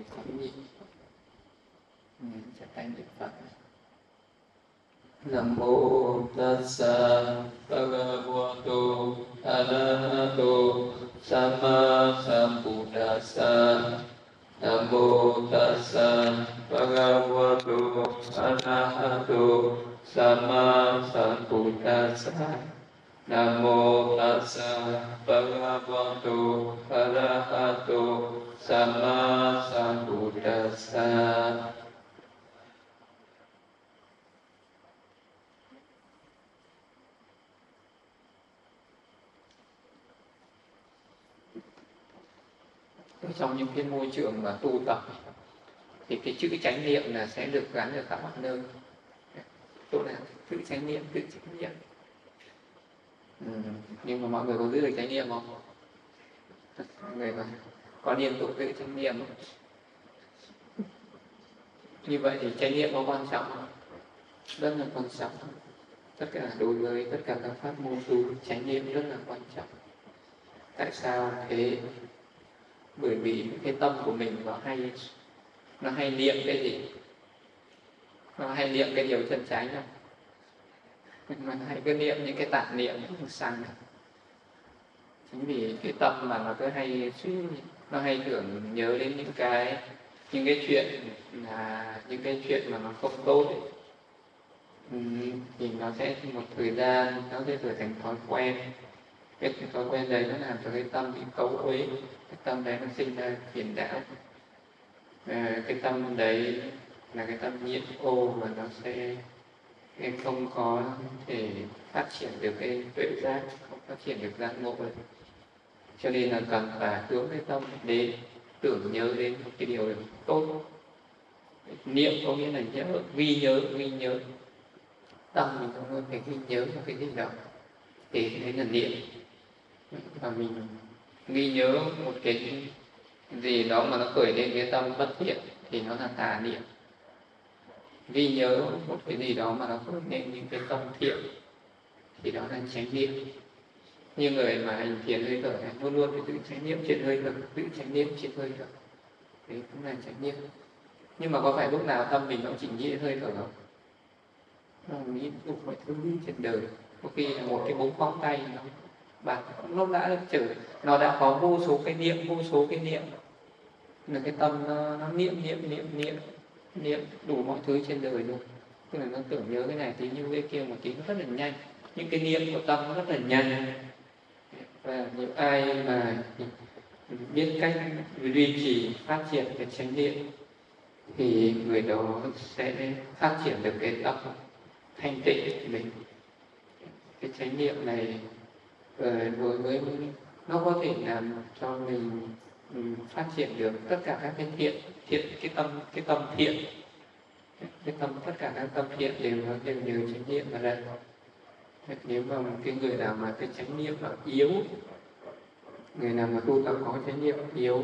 để chánh niệm. Chắp tay niệm Phật. Nam mô Tassa Bhagavato Arahato Samma Sambuddhassa. Nam mô Tassa Bhagavato Arahato Samma Sambuddhassa. Nam mô Tassa Bhagavato Arahato Samma Sambuddhassa. Trong những cái môi trường mà tu tập thì cái chữ chánh niệm là sẽ được gắn ở khắp mọi nơi. Chỗ nào chữ chánh niệm, chữ chánh niệm. Nhưng mà mọi người có giữ được chánh niệm không? Mọi người có liên tục giữ chánh niệm không? Như vậy thì chánh niệm có quan trọng không? Rất là quan trọng. Tất cả đối với tất cả các pháp môn tu, chánh niệm rất là quan trọng. Tại sao thế? Bởi vì cái tâm của mình nó hay niệm cái gì? Nó hay niệm cái điều chân chánh không? Mình hay cứ niệm những cái tạp niệm sang. Chính vì cái tâm mà nó cứ hay suy, nó hay tưởng nhớ đến những cái chuyện mà nó không tốt ấy. Thì nó sẽ một thời gian nó sẽ trở thành thói quen. Cái thói quen đấy nó làm cho cái tâm bị cấu uế, cái tâm đấy nó sinh ra phiền não. Cái tâm đấy là cái tâm nhiễm ô và nó sẽ không có thể phát triển được cái tuệ giác, không phát triển được giác ngộ ấy. Cho nên là cần phải hướng cái tâm đến tưởng nhớ đến một cái điều tốt. Niệm có nghĩa là nhớ, ghi nhớ. Tâm mình không luôn phải ghi nhớ một cái gì đó, thì đấy là niệm. Và mình ghi nhớ một cái gì đó mà nó khởi lên cái tâm bất thiện thì nó là tà niệm. Ghi nhớ một cái gì đó mà nó khởi lên những cái tâm thiện thì đó là chánh niệm. Như người mà hành thiền hơi thở luôn luôn phải giữ chánh niệm trên hơi thở, giữ chánh niệm trên hơi thở, đấy cũng là chánh niệm. Nhưng mà có phải lúc nào tâm mình nó chỉ nghĩ hơi thở không? Nó nghĩ đủ mọi thứ trên đời. Có khi là một cái búng ngón tay nó đã có vô số cái niệm là cái tâm nó niệm đủ mọi thứ trên đời luôn. Tức là nó tưởng nhớ cái này tí như cái kia một tí, nó rất là nhanh. Những cái niệm của tâm nó rất là nhanh. Và những ai mà biết cách duy trì phát triển cái chánh niệm thì người đó sẽ phát triển được cái tâm thanh tịnh của mình. Cái chánh niệm này đối với nó có thể làm cho mình phát triển được tất cả các cái thiện, cái tâm thiện, tất cả các tâm thiện đều nhờ chánh niệm mà ra. Nếu mà một cái người nào mà cái chánh niệm mà yếu, người nào mà tu tập có chánh niệm yếu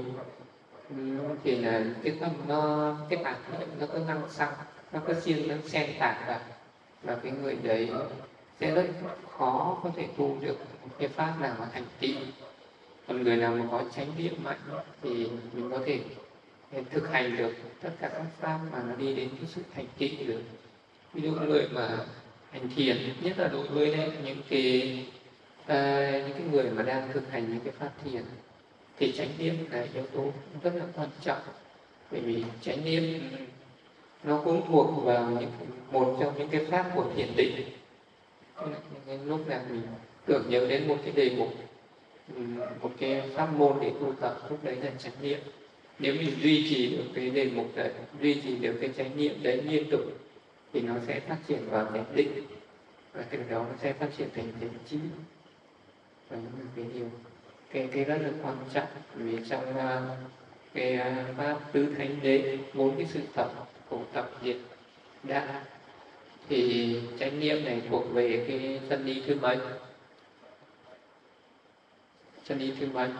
thì là cái tâm cái tạp niệm nó cứ năng xăng, nó cứ xen tạp và cái người đấy sẽ rất khó có thể tu được cái pháp nào mà thành tựu. Còn người nào mà có chánh niệm mạnh thì mình có thể thực hành được tất cả các pháp mà nó đi đến cái sự thành tựu được. Ví dụ người mà hành thiền, nhất là đối với những cái người mà đang thực hành những cái pháp thiền thì chánh niệm là yếu tố rất là quan trọng. Bởi vì chánh niệm nó cũng thuộc vào một trong những cái pháp của thiền định. Lúc nào mình tưởng nhớ đến một cái đề mục, một cái pháp môn để tu tập, lúc đấy là chánh niệm. Nếu mình duy trì được cái đề mục đấy, duy trì được cái chánh niệm đấy liên tục thì nó sẽ phát triển vào thành định, và từ đó nó sẽ phát triển thành trí. Và đó là cái điều cái rất là quan trọng. Vì trong cái pháp tứ thánh đế, 4 cái sự tập khổ tập diệt đa, thì chánh niệm này thuộc về cái chân lý thứ mấy? Chân lý thứ mấy?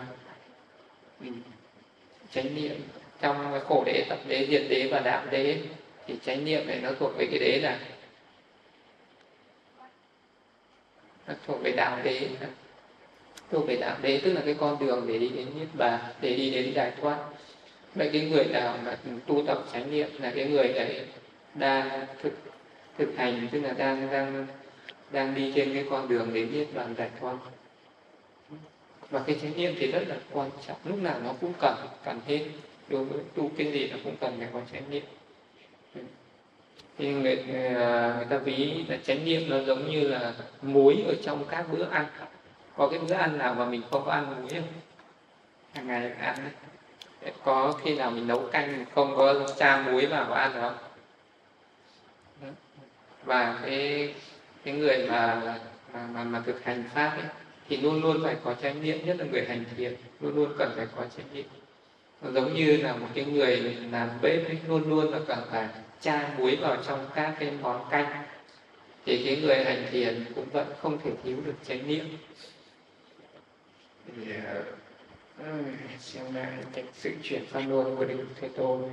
Chánh niệm trong cái khổ đế, tập đế, diệt đế và đạo đế thì chánh niệm này nó thuộc về cái đế này, nó thuộc về đạo đế. Thuộc về đạo đế tức là cái con đường để đi đến niết bàn, để đi đến giải thoát. Vậy cái người nào mà tu tập chánh niệm là cái người ấy đang thực hành, tức là đang đi trên cái con đường đến niết bàn giải thoát. Và cái chánh niệm thì rất là quan trọng, lúc nào nó cũng cần hết. Đối với tu cái gì nó cũng cần phải có chánh niệm. Thì người ta ví là chánh niệm nó giống như là muối ở trong các bữa ăn. Có cái bữa ăn nào mà mình không có ăn muối không? Hàng ngày ăn đấy. Có khi nào mình nấu canh mình không có cha muối vào ăn được không? Và cái người mà thực hành pháp ấy, thì luôn luôn phải có chánh niệm, nhất là người hành thiền luôn luôn cần phải có chánh niệm. Nó giống như là một cái người làm bếp ấy, luôn luôn là cần phải cha muối vào trong các cái món canh. Thì cái người hành thiền cũng vẫn không thể thiếu được chánh niệm. Xem lại cái sự chuyển pháp luân của Đức Thế Tôn.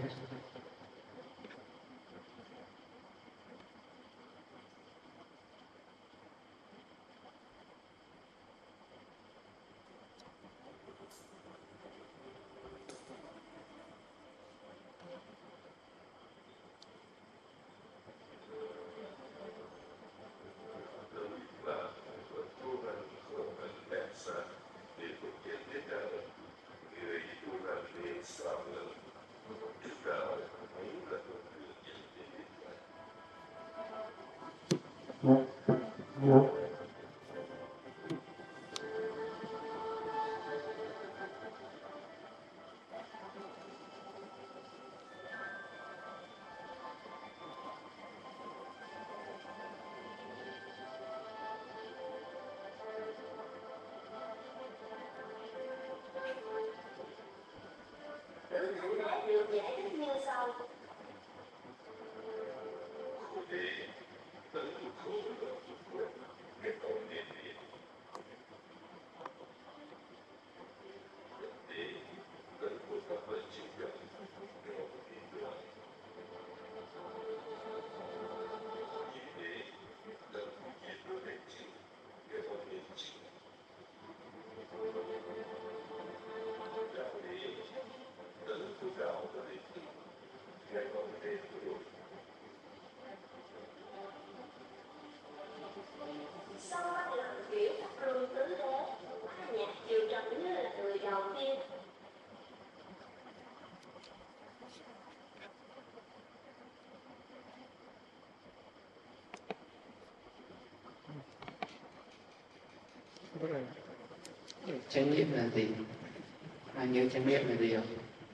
Chánh niệm là gì? Ai nhớ chánh niệm là gì không?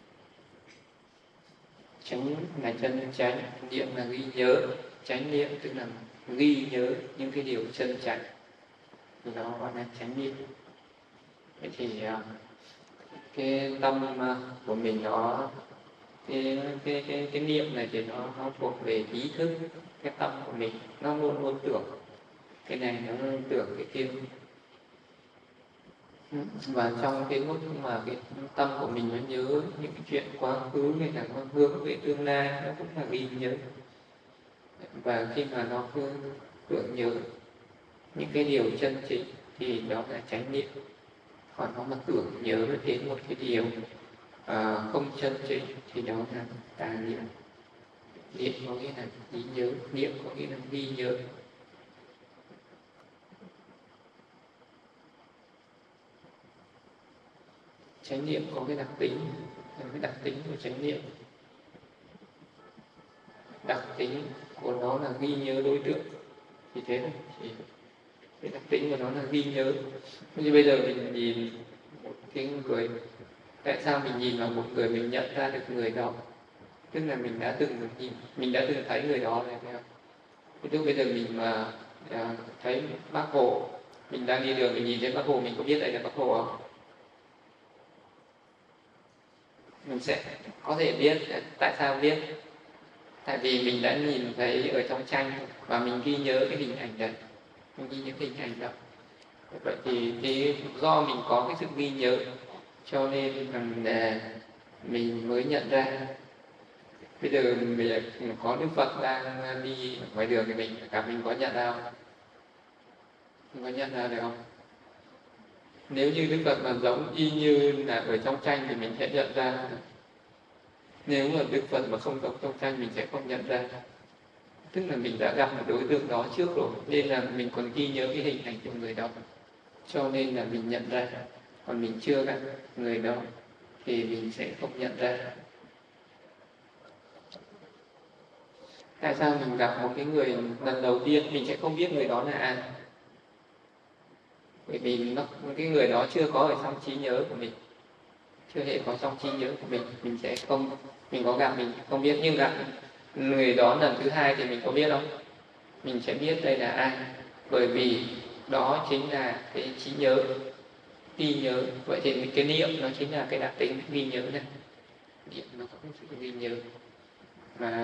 Chánh là chân chánh, niệm là ghi nhớ. Chánh niệm tức là ghi nhớ những cái điều chân chánh, đó gọi là chánh niệm. Vậy thì cái tâm của mình nó cái niệm này thì nó thuộc về ý thức. Cái tâm của mình nó luôn luôn tưởng cái này, nó luôn tưởng cái kia. Và trong cái lúc mà cái tâm của mình nó nhớ những cái chuyện quá khứ hay là nó hướng về tương lai, nó cũng là ghi nhớ. Và khi mà nó cứ tưởng nhớ những cái điều chân chính thì đó là chánh niệm. Còn nó mà tưởng nhớ đến một cái điều không chân chính thì đó là tà niệm. Niệm có nghĩa là ghi nhớ, niệm có nghĩa là ghi nhớ. Chánh niệm có cái đặc tính, cái đặc tính của chánh niệm, đặc tính của nó là ghi nhớ đối tượng. Thì thế thôi, thì cái đặc tính của nó là ghi nhớ. Như bây giờ mình nhìn một cái người, tại sao mình nhìn vào một người mình nhận ra được người đó? Tức là mình đã từng được nhìn, mình đã từng thấy người đó này, thấy không? Tức bây giờ mình mà thấy Bác Hồ, mình đang đi đường mình nhìn thấy Bác Hồ, mình có biết đây là Bác Hồ không? Mình sẽ có thể biết. Tại sao biết? Tại vì mình đã nhìn thấy ở trong tranh và mình ghi nhớ cái hình ảnh đấy, mình ghi nhớ hình ảnh đó. Vậy thì do mình có cái sự ghi nhớ cho nên mình mới nhận ra. Bây giờ mình có Đức Phật đang đi ngoài đường thì mình có nhận ra không? Mình có nhận ra được không? Nếu như Đức Phật mà giống y như là ở trong tranh thì mình sẽ nhận ra. Nếu mà Đức Phật mà không đọc trong tranh mình sẽ không nhận ra. Tức là mình đã gặp một đối tượng đó trước rồi, nên là mình còn ghi nhớ cái hình ảnh của người đó, cho nên là mình nhận ra. Còn mình chưa gặp người đó thì mình sẽ không nhận ra. Tại sao mình gặp một cái người lần đầu tiên mình sẽ không biết người đó là ai? Bởi vì cái người đó chưa có ở trong trí nhớ của mình, chưa hề có trong trí nhớ của mình sẽ không, mình có gặp mình không biết. Nhưng gặp người đó lần thứ hai thì mình có biết không? Mình sẽ biết đây là ai, bởi vì đó chính là cái trí nhớ, ghi nhớ. Vậy thì cái niệm nó chính là cái đặc tính ghi nhớ này. Niệm nó có cái sự ghi nhớ, mà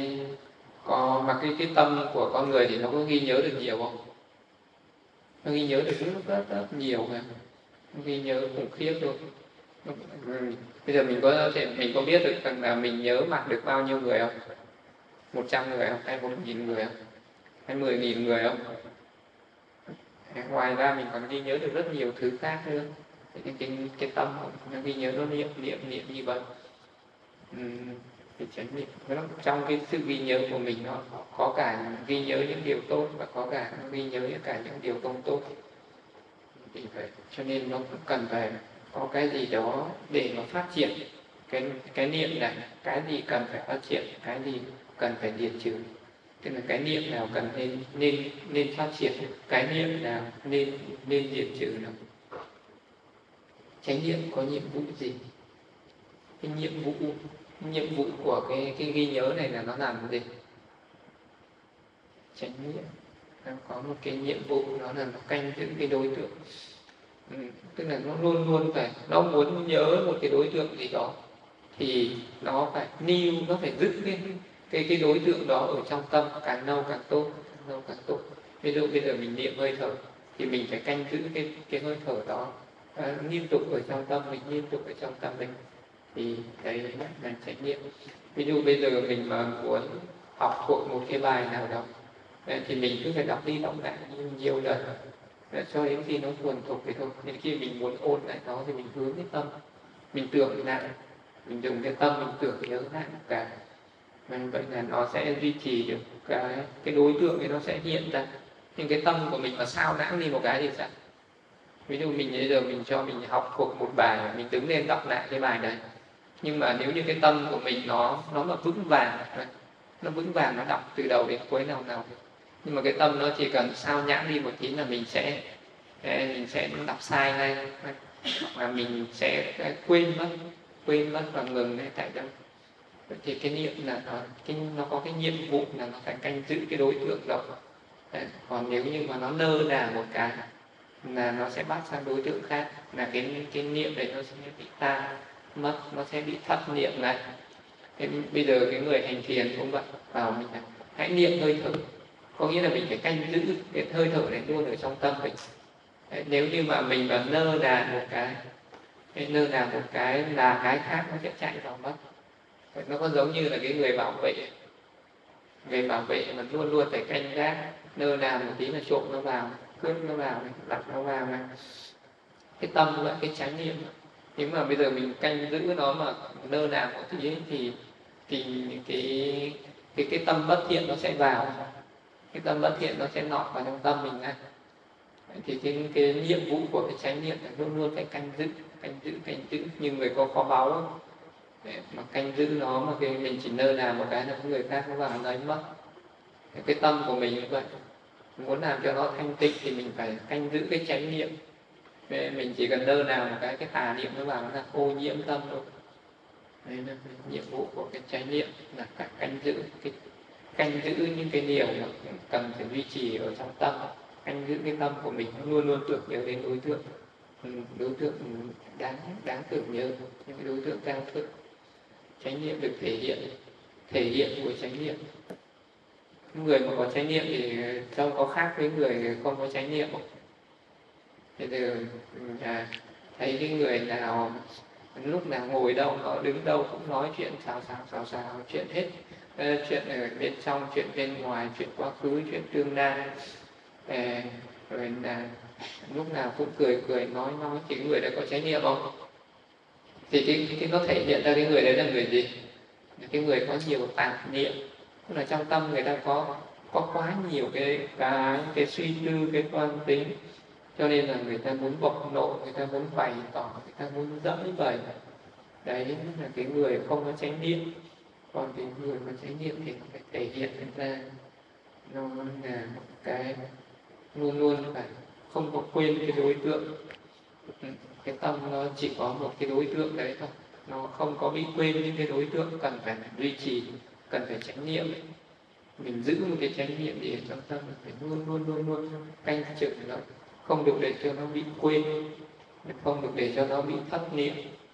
cái tâm của con người thì nó có ghi nhớ được nhiều không? Nó ghi nhớ được rất nhiều mà, nó ghi nhớ khủng khiếp luôn. Bây giờ mình có biết được rằng là mình nhớ mặt được bao nhiêu người không? 100 người không? Hay 1.000 người không? Hay 10.000 người không? Ngoài ra mình còn ghi nhớ được rất nhiều thứ khác nữa. Cái tâm nó ghi nhớ, nó niệm như vậy. Cái chánh niệm trong cái sự ghi nhớ của mình, nó có cả ghi nhớ những điều tốt và có cả ghi nhớ cả những điều không tốt. Vì vậy cho nên nó cũng cần phải có cái gì đó để mà phát triển cái niệm này. Cái gì cần phải phát triển, cái gì cần phải diệt trừ. Tức là cái niệm nào cần nên phát triển, cái niệm nào nên diệt trừ nào. Chánh niệm có nhiệm vụ gì? Cái nhiệm vụ của cái ghi nhớ này là nó làm cái gì? Chánh niệm nó có một cái nhiệm vụ, đó là nó canh giữ cái đối tượng. Tức là nó luôn luôn phải, nó muốn nhớ một cái đối tượng gì đó thì nó phải nó phải giữ cái đối tượng đó ở trong tâm, càng lâu càng tốt, càng lâu càng tốt. Ví dụ bây giờ mình niệm hơi thở thì mình phải canh giữ cái hơi thở đó liên tục ở trong tâm mình, liên tục ở trong tâm mình, thì đấy là chánh niệm. Ví dụ bây giờ mình mà muốn học thuộc một cái bài nào đó thì mình cứ phải đọc đi đọc lại nhiều lần cho đến khi nó thuần thục thì thôi. Đến khi mình muốn ôn lại nó thì mình hướng cái tâm, mình tưởng lại, mình dùng cái tâm mình tưởng nhớ lại cả. Vậy là nó sẽ duy trì được cái đối tượng ấy, nó sẽ hiện ra. Nhưng cái tâm của mình mà sao lãng đi một cái thì sao? Ví dụ mình bây giờ mình cho mình học thuộc một bài, mình đứng lên đọc lại cái bài đấy, nhưng mà nếu như cái tâm của mình nó mà vững vàng, nó đọc từ đầu đến cuối nào, nhưng mà cái tâm nó chỉ cần sao nhãng đi một tí là mình sẽ đọc sai ngay, và mình sẽ quên mất và ngừng ngay tại đâu. Thì cái niệm là nó có cái nhiệm vụ là nó phải canh giữ cái đối tượng đó. Còn nếu như mà nó nơ nà một cái là nó sẽ bắt sang đối tượng khác, là cái niệm đấy nó sẽ bị tan mất, nó sẽ bị thất niệm lại. Thế bây giờ cái người hành thiền cũng vậy, vào mình là hãy niệm hơi thở, có nghĩa là mình phải canh giữ cái hơi thở này luôn ở trong tâm mình. Nếu như mà mình mà nơ nà một cái là cái khác nó sẽ chạy vào mất. Nó có giống như là cái người bảo vệ mà luôn luôn phải canh gác, nơ nà một tí là trộm nó vào, cướp nó vào này, đặt nó vào này. Cái tâm vậy, cái chánh niệm. Nhưng mà bây giờ mình canh giữ nó mà nơ nà một tí ấy, thì cái tâm bất thiện nó sẽ vào, cái tâm bất thiện nó sẽ nọt vào trong tâm mình ngay. Thì cái nhiệm vụ của cái chánh niệm là luôn luôn phải canh giữ như người có kho báu ấy. Để mà canh giữ nó, mà cái mình chỉ nơ nà một cái là có người khác nó vào nó lấy mất. Cái tâm của mình như vậy, muốn làm cho nó thanh tịnh thì mình phải canh giữ cái chánh niệm. Mình chỉ cần nơ nà một cái tà niệm nó vào nó là ô nhiễm tâm thôi. Đấy là nhiệm vụ của cái chánh niệm, là phải canh giữ những cái điều mà cần phải duy trì ở trong tâm. Canh giữ cái tâm của mình luôn luôn tưởng nhớ đến đối tượng đáng tưởng nhớ, những cái đối tượng đang thức. Chánh niệm được thể hiện của chánh niệm. Người mà có chánh niệm thì trông có khác với người không có chánh niệm không? Bây giờ thấy cái người nào lúc nào ngồi đâu, nó đứng đâu cũng nói chuyện xào, chuyện hết, chuyện ở bên trong, chuyện bên ngoài, chuyện quá khứ, chuyện tương lai, rồi là lúc nào cũng cười nói thì người đã có chánh niệm không? Thì cái nó thể hiện ra cái người đấy là người gì? cái người có nhiều tạp niệm, tức là trong tâm người ta có quá nhiều cái suy tư, cái toan tính, cho nên là người ta muốn bộc lộ, người ta muốn bày tỏ, người ta muốn giỡn bày. Đấy là cái người không có chánh niệm. Còn cái người mà chánh niệm thì nó phải thể hiện ra, nó là một cái luôn luôn phải không có quên cái đối tượng. Cái tâm nó chỉ có một cái đối tượng đấy thôi, nó không có bị quên những cái đối tượng cần phải duy trì, cần phải chánh niệm. Mình giữ một cái chánh niệm gì ở trong tâm, phải luôn luôn canh chừng nó, không được để cho nó bị quên, không được để cho nó bị thất niệm.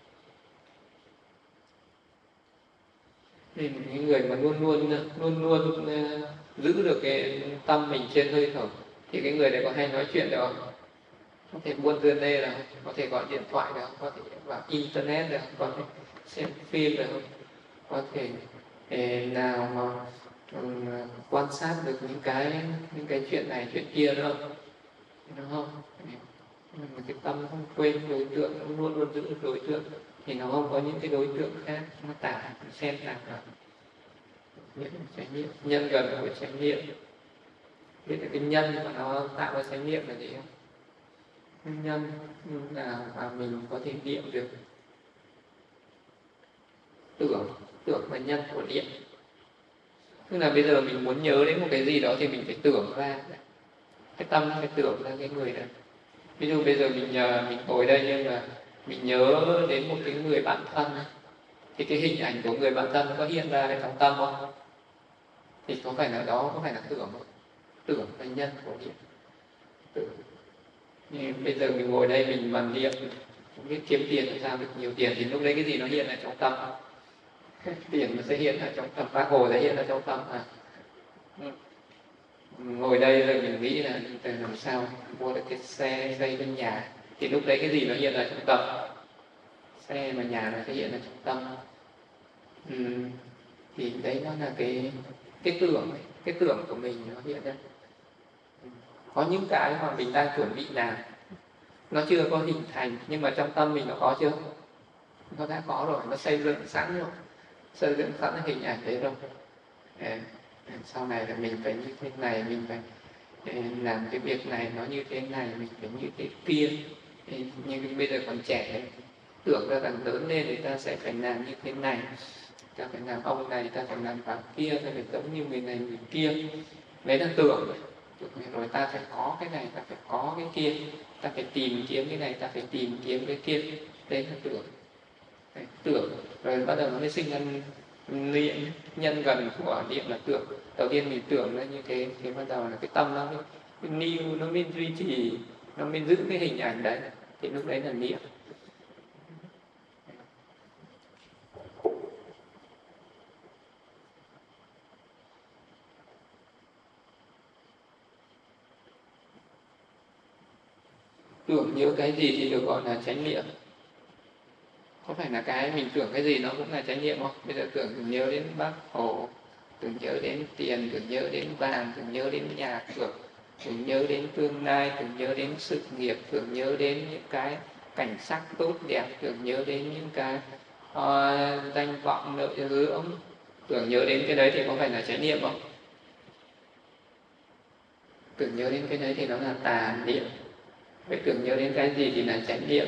Nên những người mà luôn luôn giữ được cái tâm mình trên hơi thở thì cái người này có hay nói chuyện được không? Có thể buôn dưa lê được không? Có thể gọi điện thoại được không? Có thể vào internet được không? Có thể xem phim được không? Có thể nào mà quan sát được những cái chuyện này chuyện kia nữa không? Đúng không? Mà cái tâm không quên đối tượng, nó luôn luôn giữ đối tượng thì nó không có những cái đối tượng khác nó tả xen tạp vào. Chánh niệm, nhân gần của chánh niệm. Biết là cái nhân mà nó tạo ra chánh niệm là gì không? Cái nhân là mà mình có thể niệm được. Tưởng là nhân của niệm. Tức là bây giờ mình muốn nhớ đến một cái gì đó thì mình phải tưởng ra. Cái tâm nó phải tưởng ra cái người đó. Ví dụ bây giờ mình ngồi đây nhưng mà mình nhớ đến một cái người bạn thân, thì cái hình ảnh của người bạn thân có hiện ra ở trong tâm không? Thì có phải là đó, có phải là tưởng không? Tưởng là nhân của niệm. Tưởng. Nhưng bây giờ mình ngồi đây mình mà niệm không biết kiếm tiền làm sao được nhiều tiền thì lúc đấy cái gì nó hiện ở trong tâm? Tiền nó sẽ hiện ở trong tâm, Bác Hồ sẽ hiện ở trong tâm à? Ngồi đây rồi mình nghĩ là làm sao mua được cái xe xây bên nhà thì lúc đấy cái gì nó hiện ở trong tâm? Xe mà nhà nó sẽ hiện ở trong tâm. Thì đấy nó là cái tưởng của mình nó hiện ra. Có những cái mà mình đang chuẩn bị làm, nó chưa có hình thành nhưng mà trong tâm mình nó có chưa? Nó đã có rồi, nó xây dựng sẵn rồi, xây dựng sẵn hình ảnh đấy rồi. Sau này là mình phải như thế này, mình phải làm cái việc này nó như thế này, mình phải như thế kia. Nhưng bây giờ còn trẻ, tưởng ra rằng lớn lên thì ta sẽ phải làm như thế này, ta phải làm ông này, ta phải làm bà kia, ta phải giống như người này người kia. Đấy là tưởng rồi ta phải có cái này, ta phải có cái kia, ta phải tìm kiếm cái này, ta phải tìm kiếm cái kia. Đấy là tưởng. Tưởng rồi bắt đầu nó mới sinh ra niệm, nhân gần của niệm là tưởng. Đầu tiên mình tưởng ra như thế thì bắt đầu là cái tâm nó mới niu, nó mới duy trì, nó mới giữ cái hình ảnh đấy, thì lúc đấy là niệm. Tưởng nhớ cái gì thì được gọi là chánh niệm. Có phải là cái mình tưởng cái gì nó cũng là chánh niệm không? Bây giờ tưởng nhớ đến Bác Hồ, tưởng nhớ đến tiền, tưởng nhớ đến vàng, tưởng nhớ đến nhà cửa, tưởng nhớ đến tương lai, tưởng nhớ đến sự nghiệp, tưởng nhớ đến những cái cảnh sắc tốt đẹp, tưởng nhớ đến những cái danh vọng lợi dưỡng, tưởng nhớ đến cái đấy thì có phải là chánh niệm không? Tưởng nhớ đến cái đấy thì nó là tà niệm. Vậy tưởng nhớ đến cái gì thì là chánh niệm?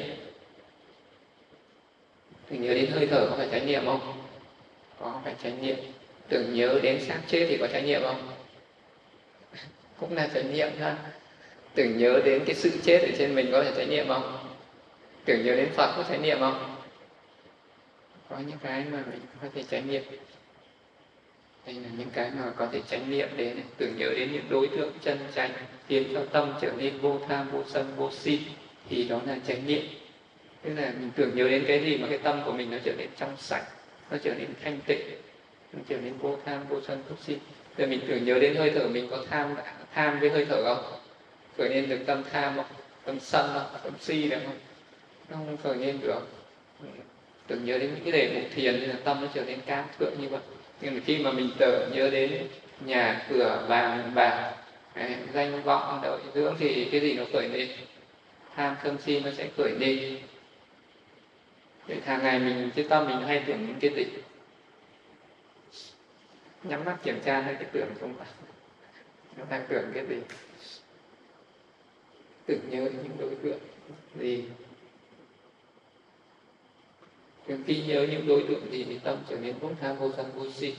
Tưởng nhớ đến hơi thở có phải chánh niệm không? Có phải chánh niệm. Tưởng nhớ đến xác chết thì có chánh niệm không? Cũng là chánh niệm ha. Tưởng nhớ đến cái sự chết ở trên mình có phải chánh niệm không? Tưởng nhớ đến Phật có chánh niệm không? Có những cái mà mình có thể chánh niệm. Đây là những cái mà có thể chánh niệm đến. Tưởng nhớ đến những đối tượng chân chánh khiến cho tâm trở nên vô tham, vô sân, vô si thì đó là chánh niệm. Tức là mình tưởng nhớ đến cái gì mà cái tâm của mình nó trở nên trong sạch, nó trở nên thanh tịnh, nó trở nên vô tham, vô sân, vô si. Rồi mình tưởng nhớ đến hơi thở, mình có tham với hơi thở không? Khởi lên được tâm tham không? Tâm sân không? Tâm si được không? Nó không khởi lên được. Tưởng nhớ đến những cái đề mục thiền thì là tâm nó trở nên cao thượng như vậy. Nhưng mà khi mà mình tưởng nhớ đến nhà cửa vàng bạc, danh vọng lợi dưỡng thì cái gì nó khởi lên? Tham sân si nó sẽ khởi lên. Để hàng ngày cái tâm mình hay tưởng những cái gì? nhắm mắt kiểm tra cái tưởng không phải nó đang tưởng cái gì, tưởng nhớ những đối tượng gì. Khi nhớ những đối tượng gì thì tâm trở nên vô tham vô sân vô si.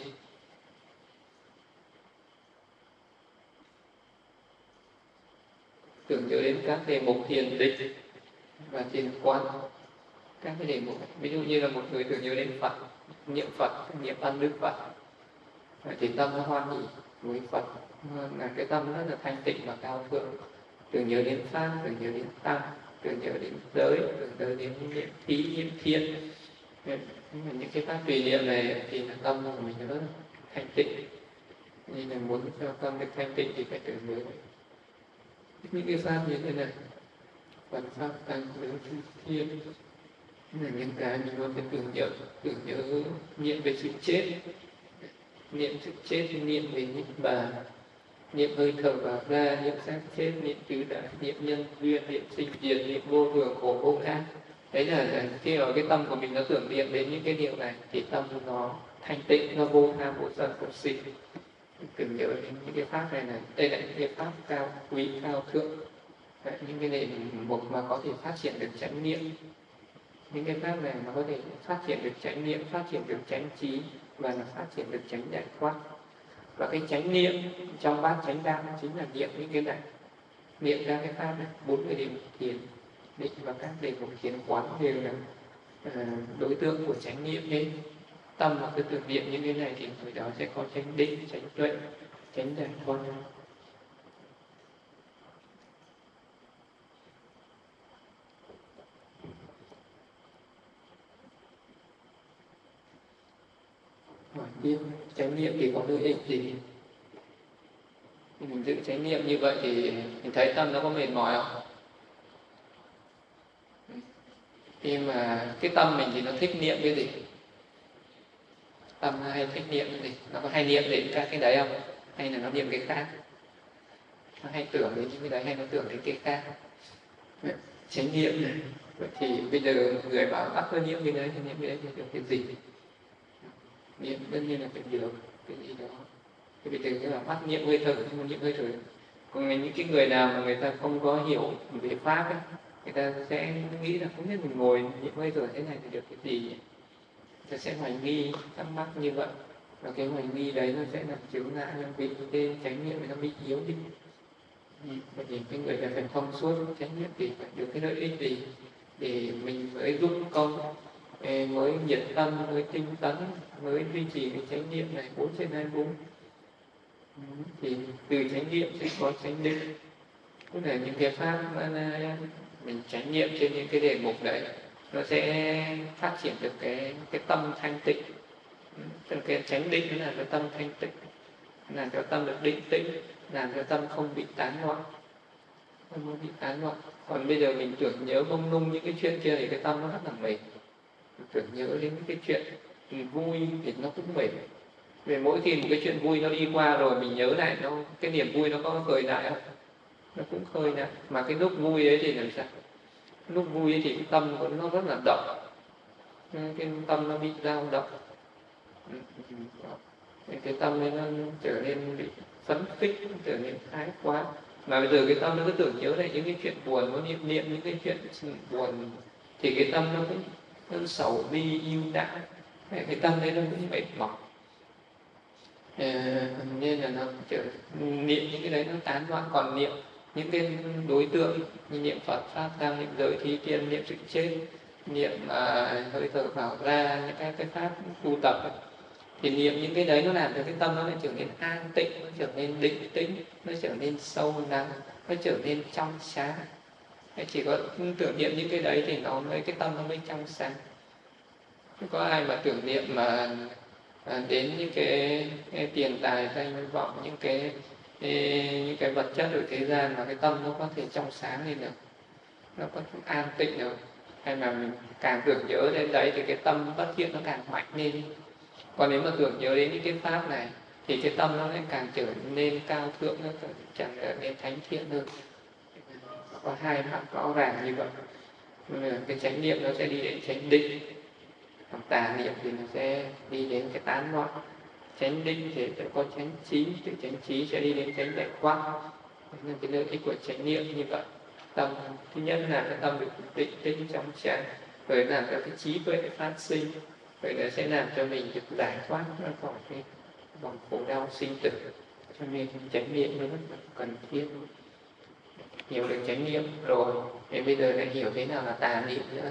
Tưởng nhớ đến các đề mục thiền định và thiền quán, các cái đề mục, ví dụ như là một người tưởng nhớ đến Phật, niệm Phật, niệm ân đức Phật, thì tâm nó hoan hỷ với Phật, là cái tâm rất là thanh tịnh và cao thượng. Tưởng nhớ đến Pháp, tưởng nhớ đến Tăng, tưởng nhớ đến giới, tưởng nhớ đến niệm thí, niệm thiên. Những cái pháp tùy niệm này thì là tâm của mình rất là thanh tịnh. Nên là muốn cho tâm được thanh tịnh thì phải tưởng nhớ những cái pháp như thế này: Phật Pháp, Tăng, giới, thiên. Là những cái mình có thể tưởng nhớ niệm về sự chết, niệm sự chết, niệm về niết bàn, niệm hơi thở vào ra, niệm xác chết, niệm tứ đại, niệm nhân duyên, niệm sinh diệt, niệm vô thường khổ vô ngã. Đấy là khi ở cái tâm của mình nó tưởng niệm đến những cái điều này thì tâm nó thanh tịnh, nó vô tham vô sân vô si. Tưởng nhớ đến những cái pháp này đây là những cái pháp cao quý cao thượng. Đấy, những cái đề mục mà có thể phát triển được chánh niệm, những cái pháp này mà có thể phát triển được chánh niệm, phát triển được chánh trí và là phát triển được chánh giải thoát. Và cái chánh niệm trong bát chánh đạo chính là niệm những cái này, niệm ra cái pháp này, 40 đề mục thiền định và các đề mục thiền quán đều là đối tượng của chánh niệm. Nên tâm mà cứ tưởng niệm những cái này thì người đó sẽ có chánh định, chánh tuệ, chánh giải thoát. Hỏi tiếp, chánh niệm thì có lợi ích gì? Mình giữ chánh niệm như vậy thì mình thấy tâm nó có mệt mỏi không? Khi mà cái tâm mình thì nó thích niệm cái gì? Tâm nó hay thích niệm cái gì? Nó có hay niệm đến các cái đấy không? Hay là nó niệm cái khác? Nó hay tưởng đến những cái đấy hay nó tưởng đến cái khác? Chánh niệm này. Vậy thì bây giờ người bảo bắt tôi niệm cái đấy thì niệm cái đấy thì được cái gì? Niệm tất nhiên là phải được cái gì đó. Thì bây giờ cái là bắt niệm hơi thở, nhưng mà niệm hơi thở. Còn những cái người nào mà người ta không có hiểu về pháp ấy, người ta sẽ nghĩ là không biết mình ngồi niệm hơi thở thế này thì được cái gì. Người ta sẽ hoài nghi, thắc mắc như vậy. Và cái hoài nghi đấy nó sẽ làm chướng ngại cho vị cái chánh niệm nó bị yếu đi. Bởi vì cái người phải thông suốt chánh niệm thì phải được cái lợi ích gì để mình mới giúp công, mới nhiệt tâm, mới tinh tấn, mới duy trì cái chánh niệm này 4/24. Thì từ chánh niệm sẽ có chánh định, tức là những cái pháp mà mình chánh niệm trên những cái đề mục đấy nó sẽ phát triển được cái tâm thanh tịnh. Tức là cái chánh định nó là cái tâm thanh tịnh, làm cho tâm được định tĩnh, làm cho tâm không bị tán loạn, không bị tán loạn. Còn bây giờ mình tưởng nhớ mông lung những cái chuyện kia thì cái tâm nó rất là mệt. Mình tưởng nhớ đến những cái chuyện vui thì nó cũng mệt. Vì mỗi khi một cái chuyện vui nó đi qua rồi mình nhớ lại nó, cái niềm vui nó có khơi lại không? Nó cũng khơi lại. Mà cái lúc vui ấy thì làm sao? Lúc vui ấy thì cái tâm của nó rất là động, cái tâm nó bị dao động, cái tâm ấy nó trở nên bị phấn khích, trở nên thái quá. Mà bây giờ cái tâm nó cứ tưởng nhớ lại những cái chuyện buồn, nó niệm những cái chuyện buồn thì cái tâm nó cũng sầu bi ưu não, cái tâm đấy nó cũng mệt mỏi. Nên là nó niệm những cái đấy nó tán loạn. Còn niệm những cái đối tượng như niệm Phật, Pháp, Tăng, niệm giới, thí, thiên, niệm sự chết, niệm hơi thở vào ra, những cái pháp tu tập ấy, thì niệm những cái đấy nó làm cho cái tâm nó lại trở nên an tịnh, nó trở nên định tĩnh, nó trở nên sâu lắng, nó trở nên trong sáng. Chỉ có tưởng niệm những cái đấy thì cái tâm nó mới trong sáng. Không có ai mà tưởng niệm mà đến những cái tiền tài danh vọng, những cái vật chất ở thế gian mà cái tâm nó có thể trong sáng lên được, nó có an tịnh được. Hay mà mình càng tưởng nhớ đến đấy thì cái tâm bất thiện nó càng mạnh lên. Còn nếu mà tưởng nhớ đến những cái pháp này thì cái tâm nó lại càng trở nên cao thượng, nó trở nên thánh thiện hơn. Có hai pháp rõ ràng như vậy. Cái chánh niệm nó sẽ đi đến chánh định, còn tà niệm thì nó sẽ đi đến cái tán loạn. chánh định thì sẽ có chánh trí, từ chánh trí sẽ đi đến chánh đại quang. Đó là cái lợi ích của chánh niệm như vậy. Tâm thứ nhất là cái tâm được định tĩnh trong sáng, rồi làm cho cái trí tuệ phát sinh, vậy là sẽ làm cho mình được giải thoát ra khỏi cái vòng khổ đau sinh tử. Cho nên chánh niệm nó rất là cần thiết. Hiểu được chánh niệm rồi thì bây giờ lại hiểu thế nào là tà niệm nữa.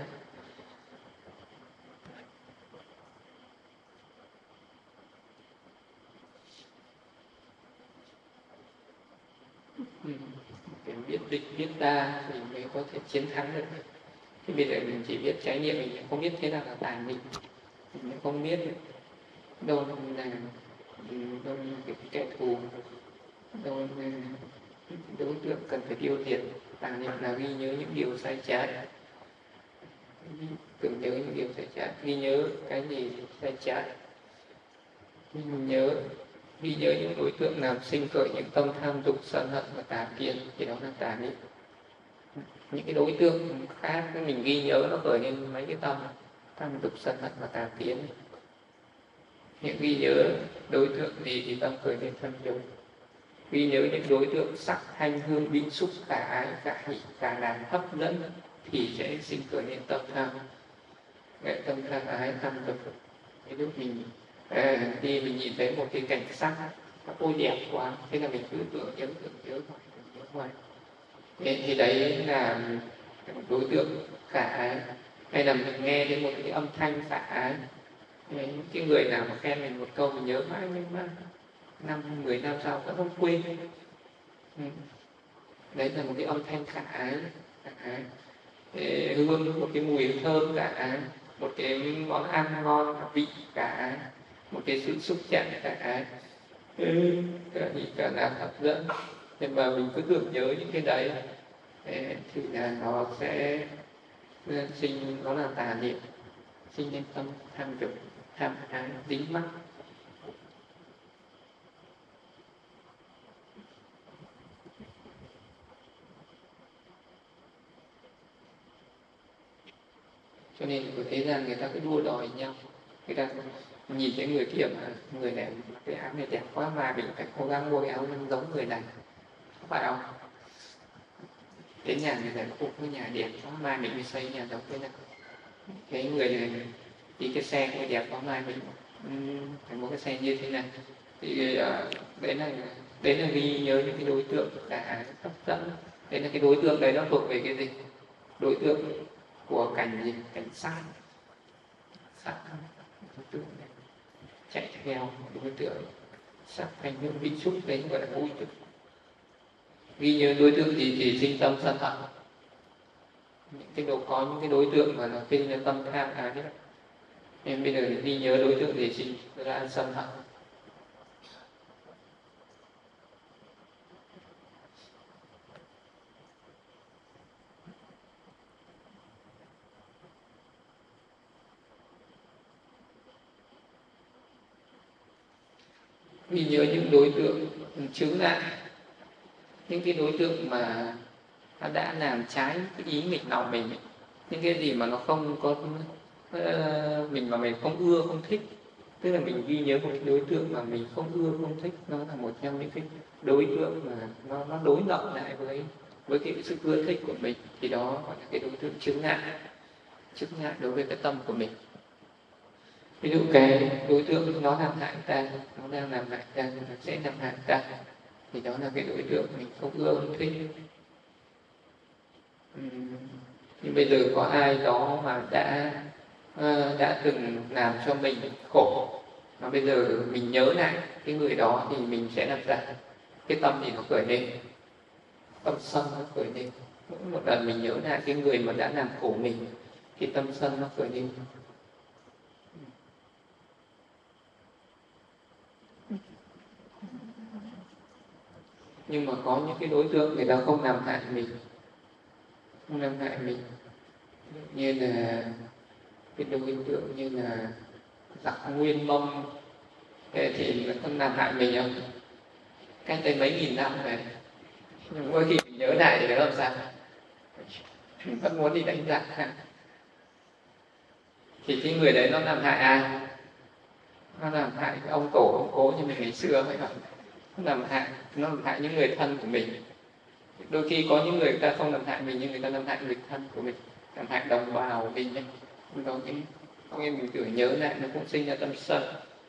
Phải biết định biết ta thì mới có thể chiến thắng được. Thì bây giờ mình chỉ biết chánh niệm, mình không biết thế nào là tà niệm, mình không biết đâu là cái kẻ thù, đâu là đối tượng cần phải tiêu diệt. Tà niệm là ghi nhớ những điều sai trái, tưởng nhớ những điều sai trái, ghi nhớ cái gì sai trái, ghi nhớ những đối tượng làm sinh khởi những tâm tham dục sân hận và tà kiến, thì đó là tà niệm. Những cái đối tượng khác mình ghi nhớ nó khởi lên mấy cái tâm tham dục sân hận và tà kiến. Những ghi nhớ đối tượng gì thì tâm khởi lên tham dục. Ghi nhớ những đối tượng sắc thanh hương vị xúc cả ái cả hỷ cả làm hấp dẫn thì sẽ sinh khởi lên tâm tham. Tâm tham ái tham dục. Cái lúc mình khi mình nhìn thấy một cái cảnh sắc nó ôi đẹp quá, thế là mình cứ tưởng nhớ hoài. Thì đấy là một đối tượng khả ái. Hay là mình nghe đến một cái âm thanh khả ái, những cái người nào mà khen mình một câu mình nhớ mãi nhưng mà 10 năm sau vẫn không quên. Đấy là một cái âm thanh khả ái. Hương, một cái mùi thơm khả ái, một cái món ăn ngon vị khả ái, một cái sự xúc chạm khả ái, cả là hấp dẫn. Nhưng mà mình cứ tưởng nhớ những cái đấy thì là nó sẽ sinh, nó là tà niệm, sinh lên tâm tham dục, tham ái, dính mắc. Cho nên ở thế gian người ta cứ đua đòi nhau, người ta nhìn thấy người kia mà người này cái áo này đẹp quá mà mình phải cố gắng mua cái áo giống người này, không phải không? Cái nhà người này có cái nhà đẹp quá mà mình phải xây nhà giống cái này. Cái người này đi cái xe cũng đẹp quá mà mình phải mua cái xe như thế này. Thì đấy là ghi nhớ những cái đối tượng đã hấp dẫn. Đấy là cái đối tượng đấy nó thuộc về cái gì? Đối tượng của cảnh gì? Cảnh sắc. Đối tượng này chạy theo đối tượng sắc thành hương vị xúc, đấy gọi là vui tượng. Ghi nhớ đối tượng gì thì sinh tâm sân hận. Có những cái đối tượng mà nó sinh ra tâm tham ái nhất. Nên bây giờ ghi nhớ đối tượng gì sinh ra sân hận. Ghi nhớ những đối tượng chướng ngại, những cái đối tượng mà nó đã làm trái cái ý nghịch lòng mình, những cái gì mà nó không có mình mà mình không ưa không thích, tức là mình ghi nhớ một cái đối tượng mà mình không ưa không thích, nó là một trong những cái đối tượng mà nó đối lập lại với cái sự ưa thích của mình, thì đó gọi là cái đối tượng chướng ngại đối với cái tâm của mình. Ví dụ cái đối tượng nó làm hại ta, nó đang làm hại ta, nó sẽ làm hại ta, thì đó là cái đối tượng mình không ưa không thích. Nhưng bây giờ có ai đó mà đã từng làm cho mình khổ, mà bây giờ mình nhớ lại cái người đó thì mình sẽ làm sao? Cái tâm gì nó khởi lên? Tâm sân nó khởi lên. Mỗi một lần mình nhớ lại cái người mà đã làm khổ mình thì tâm sân nó khởi lên. Nhưng mà có những cái đối tượng người ta không làm hại mình, như là cái đối tượng như là giặc Nguyên Mông thì nó không làm hại mình không? Cách đây mấy nghìn năm này, nhưng mỗi khi mình nhớ lại thì nó làm sao? Mình vẫn muốn đi đánh giặc. Thì cái người đấy nó làm hại ai? nó làm hại ông tổ ông cố như mình ngày xưa vậy, nó làm hại những người thân của mình. Đôi khi có những người ta không làm hại mình nhưng người ta làm hại người thân của mình, làm hại đồng bào của mình ấy. Có nghĩa mình tưởng nhớ lại nó cũng sinh ra tâm sân.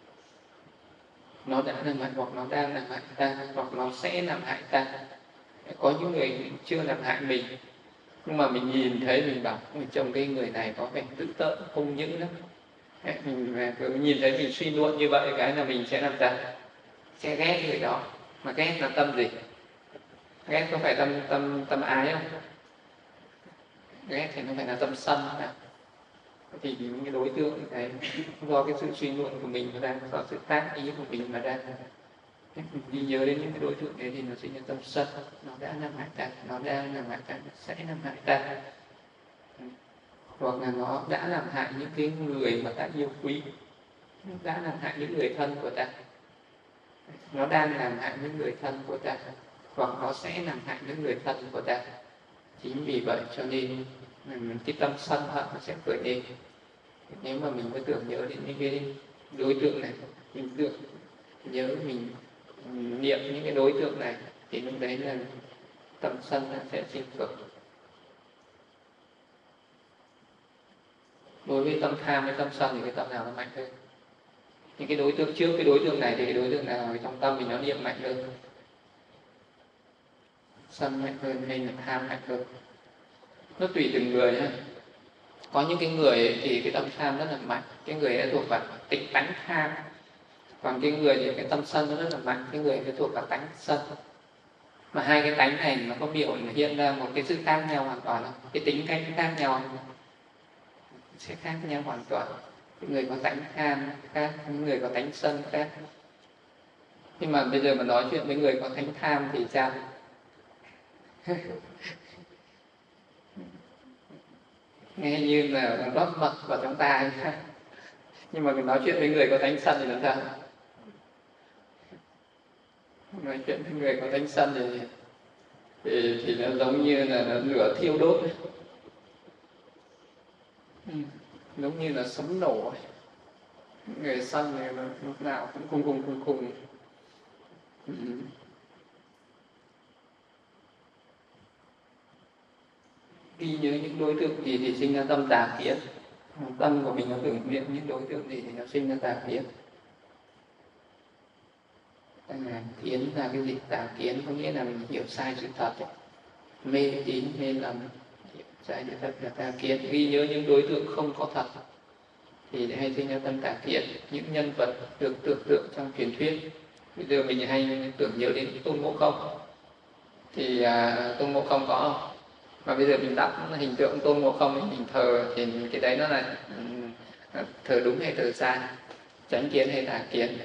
Nó đã làm hại hoặc nó đang làm hại ta, hoặc nó sẽ làm hại ta. Có những người chưa làm hại mình nhưng mà mình nhìn thấy mình bảo chồng cái người này có vẻ dữ tợn hung dữ lắm. Mình nhìn thấy mình suy luận như vậy cái là mình sẽ làm sao? Sẽ ghét người đó. Mà ghét là tâm gì? Ghét có phải tâm ái không? Ghét thì nó phải là tâm sân nào. Thì những cái đối tượng này do cái sự suy luận của mình mà đang, do sự tác ý của mình mà đang đi nhớ đến những cái đối tượng đấy thì nó sinh ra tâm sân. Nó đã làm hại ta, nó đang làm hại ta, nó sẽ làm hại ta. Hoặc là nó đã làm hại những cái người mà ta yêu quý, đã làm hại những người thân của ta, nó đang làm hại những người thân của ta, hoặc nó sẽ làm hại những người thân của ta. Chính vì vậy cho nên cái tâm sân hận nó sẽ khởi lên. Nếu mà mình có tưởng nhớ đến những cái đối tượng này, mình tưởng nhớ mình niệm những cái đối tượng này thì lúc đấy là tâm sân nó sẽ sinh khởi. Đối với tâm tham với tâm sân thì cái tâm nào nó mạnh hơn? Những cái đối tượng trước cái đối tượng này thì cái đối tượng nào trong tâm mình nó niệm mạnh hơn? Sân mạnh hơn hay là tham mạnh hơn? Nó tùy từng người nhé. Có những cái người thì cái tâm tham rất là mạnh, cái người ấy thuộc vào tính tánh tham. Còn cái người thì cái tâm sân nó rất là mạnh, cái người ấy thuộc vào tánh sân. Mà hai cái tánh này nó có biểu hiện ra một cái sự khác nhau hoàn toàn không? Cái tính cách khác nhau sẽ khác nhau hoàn toàn. Cái người có tánh tham khác, những người có tánh sân khác. Nhưng mà bây giờ mà nói chuyện với người có tánh tham thì sao? Nghe như là rót mật vào trong tai. Nhưng mà mình nói chuyện với người có tánh sân thì làm sao? Nói chuyện với người có tánh sân thì nó giống như là nó lửa thiêu đốt ấy. Giống như là sấm nổ ấy. Người sân này lúc nào cũng cùng. Ghi nhớ những đối tượng gì thì sinh ra tâm tà kiến. Tâm của mình nó tưởng niệm những đối tượng gì thì nó sinh ra tà kiến. Kiến là cái gì? Tà kiến có nghĩa là mình hiểu sai sự thật ấy. Mê tín mê lầm, hiểu sai sự thật là tà kiến. Ghi nhớ những đối tượng không có thật thì hay sinh ra tâm tà kiến. Những nhân vật được tưởng tượng trong truyền thuyết. Bây giờ mình hay tưởng nhớ đến Tôn Ngộ Không thì Tôn Ngộ Không có không? Mà bây giờ mình đặt hình tượng Tôn Ngộ Không mình thờ thì cái đấy nó là thờ đúng hay thờ sai, chánh kiến hay tà kiến?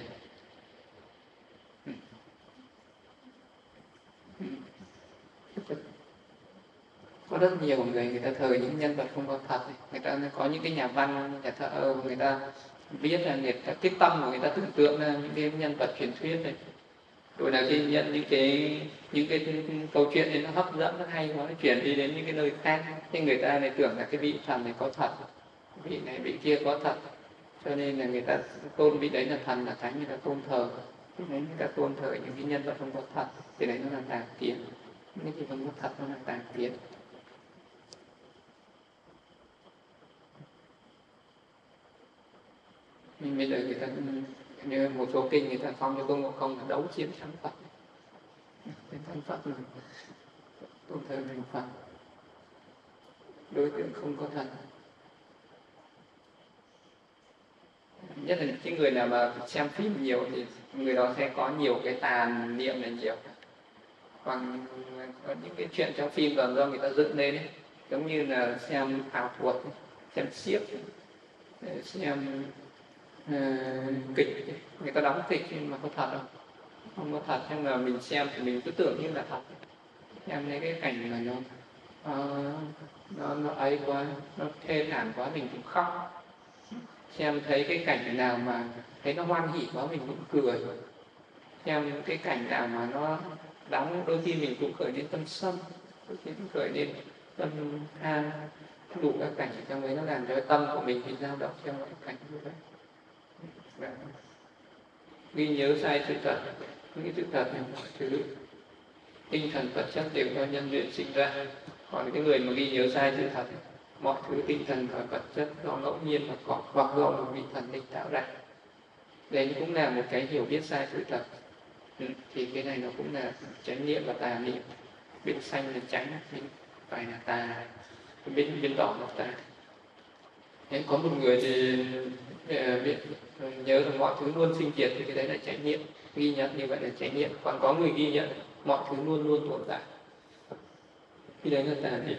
Có rất nhiều người ta thờ những nhân vật không có thật. Người ta có những cái nhà văn, nhà thơ, người ta viết là người ta cái tâm của người ta tưởng tượng ra những cái nhân vật truyền thuyết này. Rồi là khi nhận những cái câu chuyện ấy nó hấp dẫn, nó hay quá, nó chuyển đi đến những cái nơi khác, thì người ta lại tưởng là cái vị thần này có thật, vị này vị kia có thật, cho nên là người ta tôn vị đấy là thần là thánh, người ta tôn thờ. Nên người ta tôn thờ những cái nhân vật không có thật thì đấy nó là tà kiến. Những cái không có thật nó là tà kiến. Nhưng bây giờ người ta như một số kinh người ta phong cho Tôn Ngộ Không là đấu chiến thắng Phật. Đến thắng Phật là tôn thờ thành Phật. Đối tượng không có thật. Nhất là những người nào mà xem phim nhiều thì người đó sẽ có nhiều cái tàn niệm này nhiều. Còn có những cái chuyện trong phim toàn do người ta dựng lên ấy, giống như là xem ảo thuật, xem xiếc, xem kịch, người ta đóng kịch nhưng mà có thật không? Không có thật, nhưng mà mình xem thì mình cứ tưởng như là thật. Xem thấy cái cảnh mà nó ấy quá, nó thê thảm quá mình cũng khóc. Xem thấy cái cảnh nào mà thấy nó hoan hỉ quá mình cũng cười. Xem những cái cảnh nào mà nó đóng đôi khi mình cũng khởi lên tâm sân, đôi khi cũng khởi lên tâm tham, đủ các cảnh trong đấy nó làm cho tâm của mình bị dao động trong những cảnh như vậy. ghi nhớ sai sự thật. Những sự thật này mọi thứ tinh thần vật chất đều do nhân duyên sinh ra. Còn cái người mà ghi nhớ sai sự thật, mọi thứ tinh thần và vật chất do ngẫu nhiên mà có, hoặc do một vị thần linh tạo ra. Đấy cũng là một cái hiểu biết sai sự thật. Thì cái này nó cũng là chánh niệm và tà niệm. Bên xanh là tránh, bên phải là tà, bên đỏ là tà. Đấy, có một người thì nhớ rằng mọi thứ luôn sinh diệt thì cái đấy là chánh niệm, ghi nhận như vậy là chánh niệm. Còn có người ghi nhận mọi thứ luôn luôn tồn tại, cái đấy là tà niệm.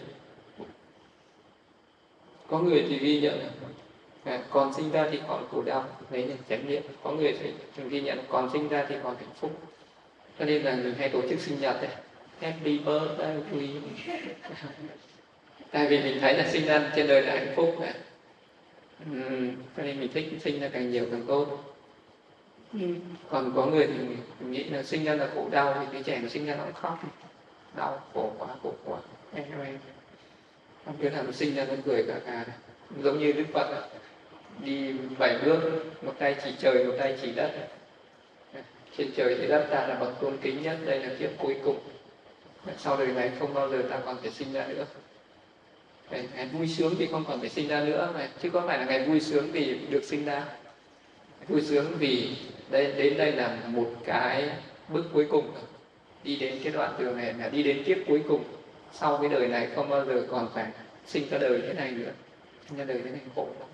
Có người thì ghi nhận còn sinh ra thì còn khổ đau, đấy là chánh niệm. Có người thì ghi nhận còn sinh ra thì còn hạnh phúc. Cho nên là mình hay tổ chức sinh nhật đấy, happy birthday to you. Tại vì mình thấy là sinh ra trên đời là hạnh phúc này. Cho nên mình thích sinh ra càng nhiều càng tốt. Còn có người thì mình nghĩ là sinh ra là khổ đau, thì đứa trẻ nó sinh ra nó cũng khóc, đau khổ quá. Không biết là nó sinh ra nó cười cả. Giống như Đức Phật đi 7 bước, một tay chỉ trời, một tay chỉ đất. Trên trời thì đất ta là bậc tôn kính nhất, đây là kiếp cuối cùng. Sau đời này không bao giờ ta còn phải sinh ra nữa. Ngày vui sướng thì không còn phải sinh ra nữa mà, chứ có phải là ngày vui sướng vì được sinh ra. Vui sướng vì đến đây là một cái bước cuối cùng, đi đến cái đoạn đường này là đi đến kiếp cuối cùng. Sau cái đời này không bao giờ còn phải sinh ra đời thế này nữa, sinh ra đời thế này khổ lắm.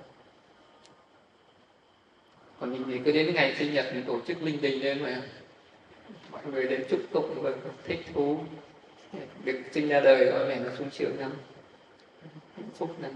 Còn mình thì cứ đến ngày sinh nhật mình tổ chức linh đình lên mà mọi người đến chúc tụng và thích thú, được sinh ra đời có vẻ nó sung sướng lắm, hạnh phúc lắm.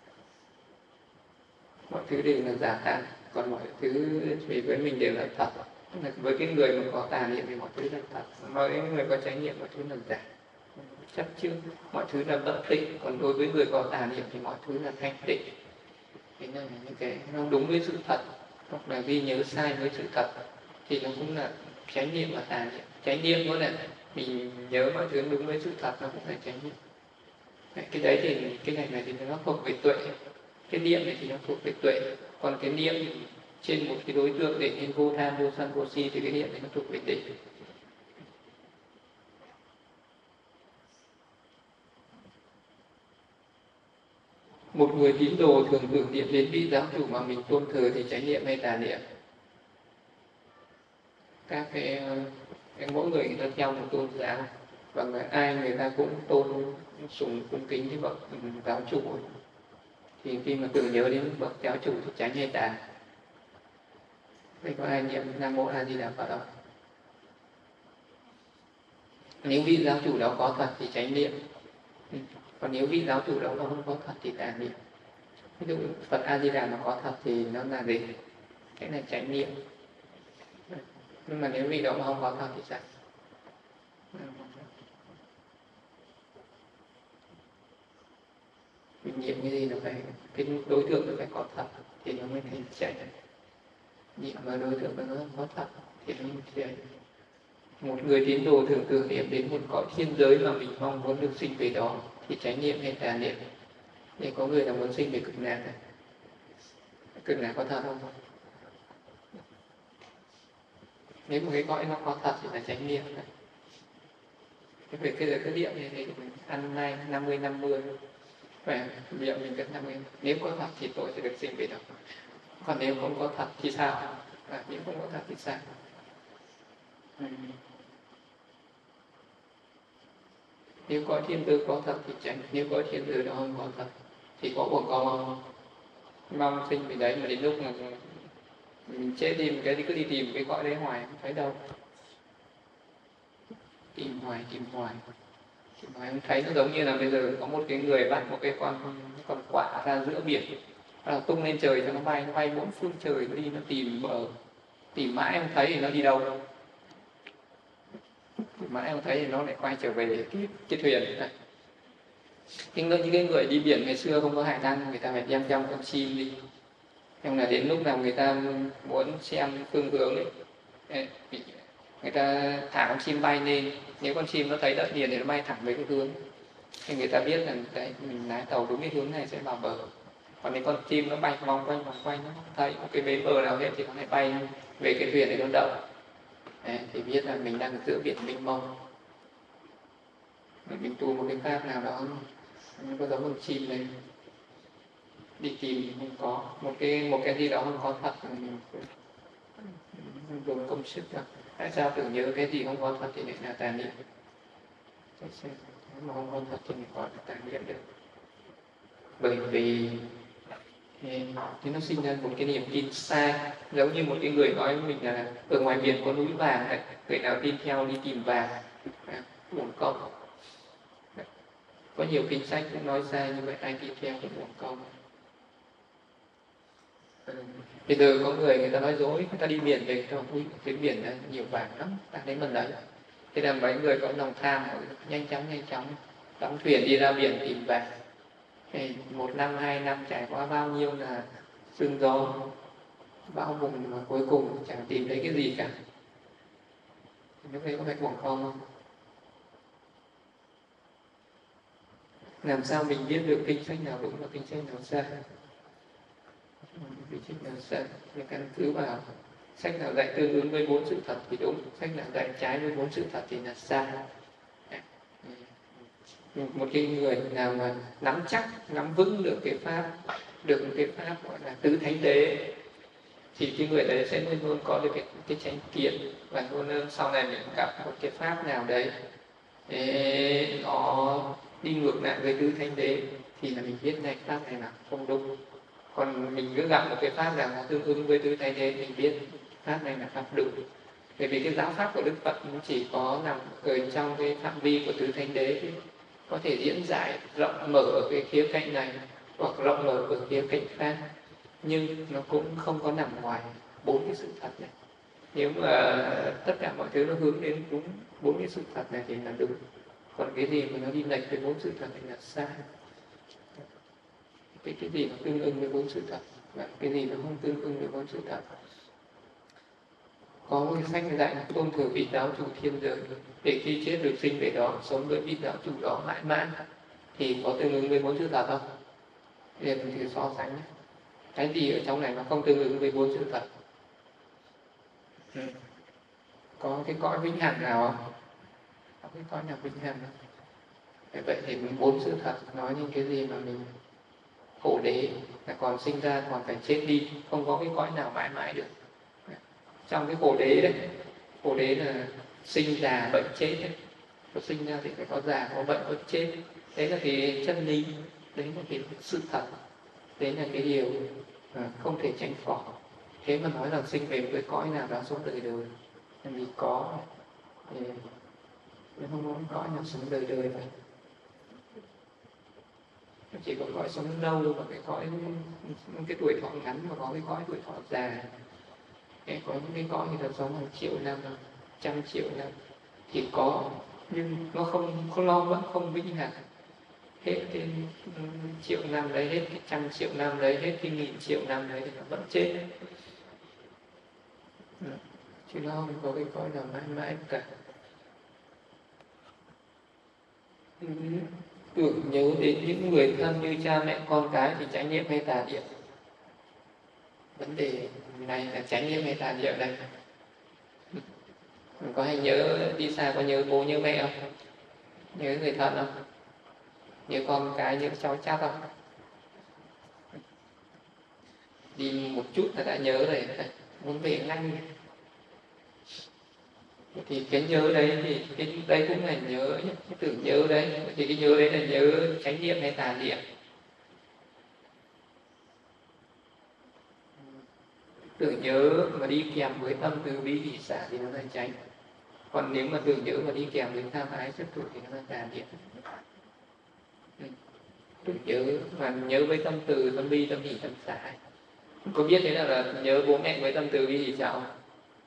Mọi thứ đều là giả tạm, còn mọi thứ thì với mình đều là thật. Với cái người mà có tà niệm thì mọi thứ là thật, với người có chánh niệm mọi thứ là giả, chấp trước, mọi thứ là bất tịnh. Còn đối với người có tà niệm thì mọi thứ là thanh tịnh. Thế nên là những cái nó đúng với sự thật, hoặc là ghi nhớ sai với sự thật thì nó cũng là chánh niệm và tà niệm. Chánh niệm có là mình nhớ mọi thứ đúng với sự thật, nó cũng là chánh niệm. Cái đấy thì cái này thì nó thuộc về tuệ. Cái niệm này thì nó thuộc về tuệ. Còn cái niệm trên một cái đối tượng để nên vô tham, vô sân, vô si thì cái niệm này nó thuộc về định. Một người tín đồ thường tưởng niệm đến vị giáo chủ mà mình tôn thờ thì chánh niệm hay tà niệm? Các cái mỗi người ta theo một tôn giáo, và ai người ta cũng tôn sùng cung kính cái bậc giáo chủ, thì khi mà tưởng nhớ đến bậc giáo chủ thì chánh hay tà? Đây có ai niệm Nam Mô A Di Đà Phật không? Nếu vị giáo chủ đó có thật thì chánh niệm, còn nếu vị giáo chủ đó không có thật thì tà niệm. Ví dụ Phật A Di Đà mà có thật thì nó là gì? Cái là chánh niệm. Nhưng mà nếu vị đó mà không có thật thì sao? Mình niệm cái gì nó phải, cái đối tượng nó phải có thật thì nó mới thành chánh. Niệm mà đối tượng nó không có thật thì nó mới chánh. Một người tín đồ thường tưởng niệm đến một cõi thiên giới mà mình mong muốn được sinh về đó thì chánh niệm hay tà niệm? Thì có người là muốn sinh về cực lạc này. Cực lạc có thật không? Nếu một cái cõi nó có thật thì là chánh niệm này. Về cái niệm này thì mình ăn nay 50-50. Và niệm mình cần 50. Nếu có thật thì tôi sẽ được sinh về đó. Còn nếu không có thật thì sao? Nếu không có thật thì sao? Nếu có thiên tư có thật thì chánh, nếu có thiên tư đó không có thật thì có cuộc con mong sinh về đấy, mà đến lúc mà mình chết đi cái cứ đi tìm cái cõi đấy hoài không thấy đâu, tìm hoài không thấy. Nó giống như là bây giờ có một cái người bắt một cái con quạ ra giữa biển, là tung lên trời cho nó bay bốn phương trời, nó đi nó tìm bờ, tìm mãi không thấy thì nó đi đâu, mãi không thấy thì nó lại quay trở về cái thuyền này. Những cái người đi biển ngày xưa không có hải đăng, người ta phải đem con chim đi, nhưng là đến lúc nào người ta muốn xem phương hướng ấy, người ta thả con chim bay lên, nếu con chim nó thấy đất liền thì nó bay thẳng về cái hướng, thì người ta biết là đấy, mình lái tàu đúng cái hướng này sẽ vào bờ. Còn nếu con chim nó bay vòng quanh nó không thấy một cái bến bờ nào hết thì nó lại bay về cái thuyền để nó đậu. Đấy, thì biết là mình đang ở giữa biển mênh mông. Mình tu một cái pháp nào đó nó có giống con chim này, đi tìm không có một cái gì đó không có thật, mình dùng công sức đâu. Tại sao tưởng nhớ cái gì không có thật thì lại là tà niệm? Nếu mà không có thật thì mình gọi là tà niệm được. Bởi vì thì nó sinh ra một cái niềm tin sai, giống như một cái người nói với mình là ở ngoài biển có núi vàng đấy, người nào tin theo đi tìm vàng, uổng công. Có nhiều kinh sách cũng nói sai như vậy, ai tin theo cũng uổng công. Bây giờ có người ta nói dối, người ta đi biển về, người ta nói cái biển này nhiều vàng lắm, ta đến mình đấy. Thế là mấy người có lòng tham, nhanh chóng đóng thuyền đi ra biển tìm vàng. 1 năm, 2 năm trải qua bao nhiêu là sương gió, bão bùng mà cuối cùng chẳng tìm thấy cái gì cả. Lúc đấy có phải uổng công không? Làm sao mình biết được kinh sách nào đúng và kinh sách nào sai? Kinh sách nào sai? Mình căn cứ vào sách nào dạy tương ứng với 4 sự thật thì đúng, sách nào dạy trái với 4 sự thật thì là sai. Một cái người nào mà nắm chắc, nắm vững được cái pháp, được một cái pháp gọi là tứ thánh đế, thì cái người đấy sẽ luôn luôn có được cái chánh kiến, và luôn luôn sau này mình gặp một cái pháp nào đấy để nó đi ngược lại với tứ thánh đế thì là mình biết này pháp này là không đúng. Còn mình cứ gặp một cái pháp nào nó tương ứng với tứ thánh đế, mình biết pháp này là pháp đúng. Bởi vì cái giáo pháp của Đức Phật nó chỉ có nằm ở trong cái phạm vi của tứ thánh đế thì có thể diễn giải rộng mở ở cái khía cạnh này hoặc rộng mở ở khía cạnh khác, nhưng nó cũng không có nằm ngoài 4 cái sự thật này. Nếu mà tất cả mọi thứ nó hướng đến đúng 4 cái sự thật này thì là đúng, còn cái gì mà nó đi lệch với 4 sự thật thì là sai. Cái gì nó tương ứng với 4 sự thật và cái gì nó không tương ứng với 4 sự thật. Có một cái sách dạy là tôn thờ vị giáo chủ thiên giới, để khi chết được sinh về đó, sống với vị giáo chủ đó mãi mãi, thì có tương ứng với 4 sự thật không? Để mình thử so sánh. Cái gì ở trong này nó không tương ứng với 4 sự thật? Có cái cõi vĩnh hằng nào không? Có cái cõi nào vĩnh hằng không? Vậy thì 4 sự thật nói những cái gì mà mình khổ đế, là còn sinh ra còn phải chết đi, không có cái cõi nào mãi mãi được. Trong cái khổ đế đấy, khổ đế là sinh già bệnh chết đấy. Có sinh ra thì phải có già, có bệnh, có chết. Đấy là cái chân lý, đấy là cái sự thật, đấy là cái điều không thể tránh khỏi. Thế mà nói rằng sinh về một cái cõi nào đó sống đời đời, làm gì có, thì không có cõi nào sống đời đời vậy. Chỉ có cõi sống lâu và cái cõi cái tuổi thọ ngắn, mà có cái cõi tuổi thọ già. Có những cái cõi người ta sống hàng triệu năm, 100 triệu năm thì có, nhưng nó vẫn không vĩnh hằng. Hết cái triệu năm đấy, hết cái 100 triệu năm đấy, hết cái 1000 triệu năm đấy thì nó vẫn chết. Chứ nó không có cái cõi nào mãi mãi cả. Tưởng nhớ đến những người thân như cha mẹ con cái thì chánh niệm hay tà niệm? Vấn đề này là chánh niệm hay tà niệm đây? Mình có hay nhớ đi xa, có nhớ bố nhớ mẹ không? Nhớ người thân không? Nhớ con cái, nhớ cháu chắc không? Đi một chút là đã nhớ rồi, muốn về ngay. Thì cái nhớ đấy thì cái đây cũng là nhớ, cái tưởng nhớ đấy, thì cái nhớ đấy là nhớ chánh niệm hay tà niệm? Tưởng nhớ mà đi kèm với tâm từ bi hỷ xả thì nó là chánh. Còn nếu mà tưởng nhớ mà đi kèm với tham ái chấp thủ thì nó là tà niệm. Tưởng nhớ mà nhớ với tâm từ, tâm bi, tâm hỷ, tâm xả. Có biết thế nào là nhớ bố mẹ với tâm từ bi hỷ xả không?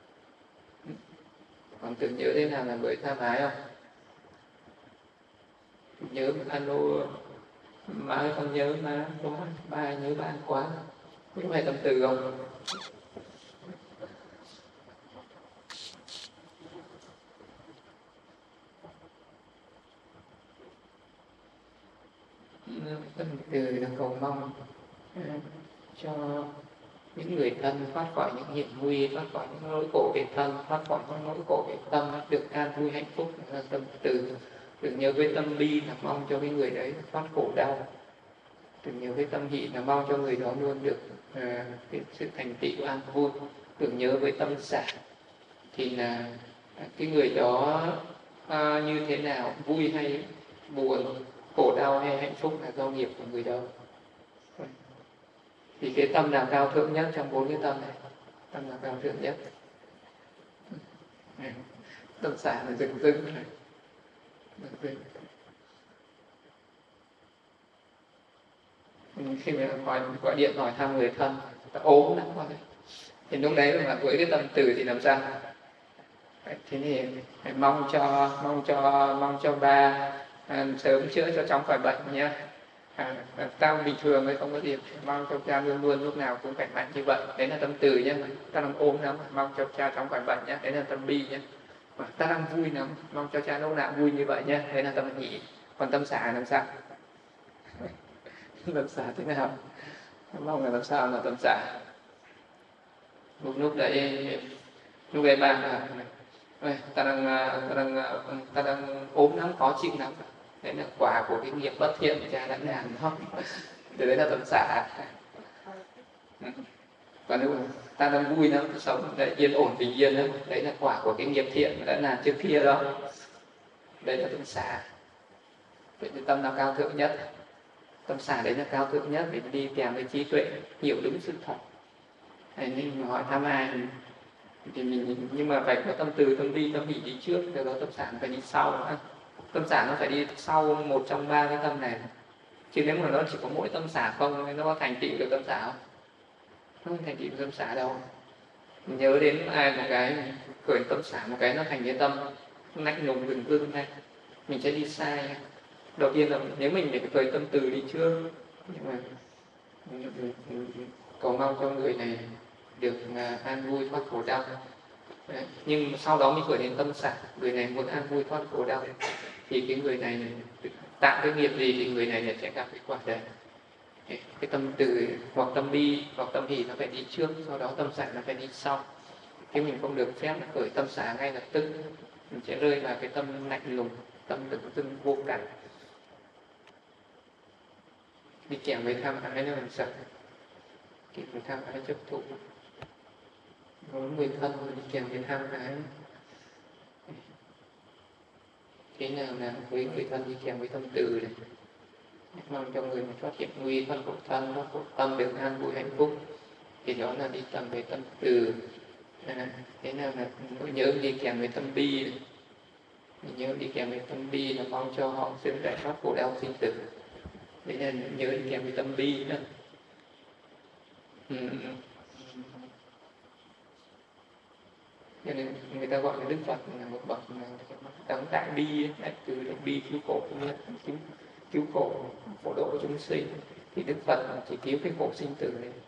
Còn tưởng nhớ thế nào là với tham ái không? Nhớ alo má ơi con nhớ má quá, ba nhớ ba quá, có phải tâm từ không? Tâm từ là cầu mong, cho những người thân thoát khỏi những hiểm nguy, thoát khỏi những nỗi khổ về thân, thoát khỏi những nỗi khổ về tâm, được an vui hạnh phúc là tâm từ. Đừng nhớ với tâm bi là mong cho cái người đấy thoát khổ đau. Đừng nhớ với tâm hỷ là mong cho người đó luôn được cái sự thành tựu an vui. Đừng nhớ với tâm xả thì là cái người đó như thế nào, vui hay buồn, khổ đau hay hạnh phúc là do nghiệp của người đó. Thì cái tâm nào cao thượng nhất trong 4 cái tâm này? Tâm nào cao thượng nhất? Tâm xả là rừng rưng này. Khi mà gọi điện hỏi thăm người thân, ta ốm lắm rồi, thì lúc đấy mà với cái tâm từ thì làm sao? Thế thì phải mong cho ba sớm chữa cho chóng khỏi bệnh nhé. Tao bình thường ấy không có gì, mong cho cha luôn luôn lúc nào cũng khỏe mạnh như vậy, đấy là tâm từ nhé. Ta đang ốm lắm, mong cho cha chóng khỏi bệnh nhé, đấy là tâm bi nhé. Mà ta đang vui lắm, mong cho cha lúc nào vui như vậy nhé, đấy là tâm hỷ. Còn tâm xả làm sao? Tâm xả thế nào? Mong là làm sao là tâm xả? Lúc đấy ba ta đang ốm lắm, khó chịu lắm, đấy là quả của cái nghiệp bất thiện cha đã làm đó. Thì đấy là tâm xả. Còn nếu ta đang vui lắm, sống đấy yên ổn bình yên đó, đấy là quả của cái nghiệp thiện đã làm trước kia đó, đấy là tâm xả. Vậy thì tâm nào cao thượng nhất? Tâm xả đấy là cao thượng nhất, vì đi kèm với trí tuệ, hiểu đúng sự thật. Nên mình hỏi thăm ai thì mình, nhưng mà phải có tâm từ, tâm bi, tâm hỷ đi trước, từ đó tâm xả phải đi sau. Tâm xả nó phải đi sau một trong 3 cái tâm này. Chứ nếu mà nó chỉ có mỗi tâm xả không, nó có thành tựu được tâm xả không? Nó không thành tựu được tâm xả đâu. Mình nhớ đến ai một cái khởi tâm xả một cái nó thành cái tâm lạnh lùng rừng rưng này, mình sẽ đi sai. Đầu tiên là nếu mình phải khởi tâm từ đi trước, nhưng mà cầu mong cho người này được an vui thoát khổ đau. Đấy. Nhưng sau đó mới khởi đến tâm xả, người này muốn an vui thoát khổ đau, thì cái người này tạo cái nghiệp gì thì người này sẽ gặp cái quả đấy. Cái tâm từ hoặc tâm bi hoặc tâm hỷ nó phải đi trước, sau đó tâm xả nó phải đi sau. Chứ mình không được phép khởi tâm xả ngay lập tức, mình sẽ rơi vào cái tâm lạnh lùng, tâm tự dưng vô cảm. Đi kèm với tham ái nó làm sao? Kèm với tham ái chấp thụ, có người thân đi kèm với tham ái. Thế nào là với người thân đi kèm với tâm từ này, mong cho người thoát hiểm nguy, thoát khổ thân, thoát khổ tâm, được an vui hạnh phúc, thì đó là đi kèm với tâm từ. Thế nào là nỗi nhớ đi kèm với tâm bi này. Nhớ đi kèm với tâm bi là mong cho họ sớm giải thoát khổ đau sinh tử. Đấy là nhớ đi kèm với tâm bi đó. Cho nên người ta gọi là Đức Phật là một bậc đấng đại bi, đại từ đại bi cứu khổ, cứu khổ, phổ độ chúng sinh. Thì Đức Phật chỉ cứu cái khổ sinh tử này.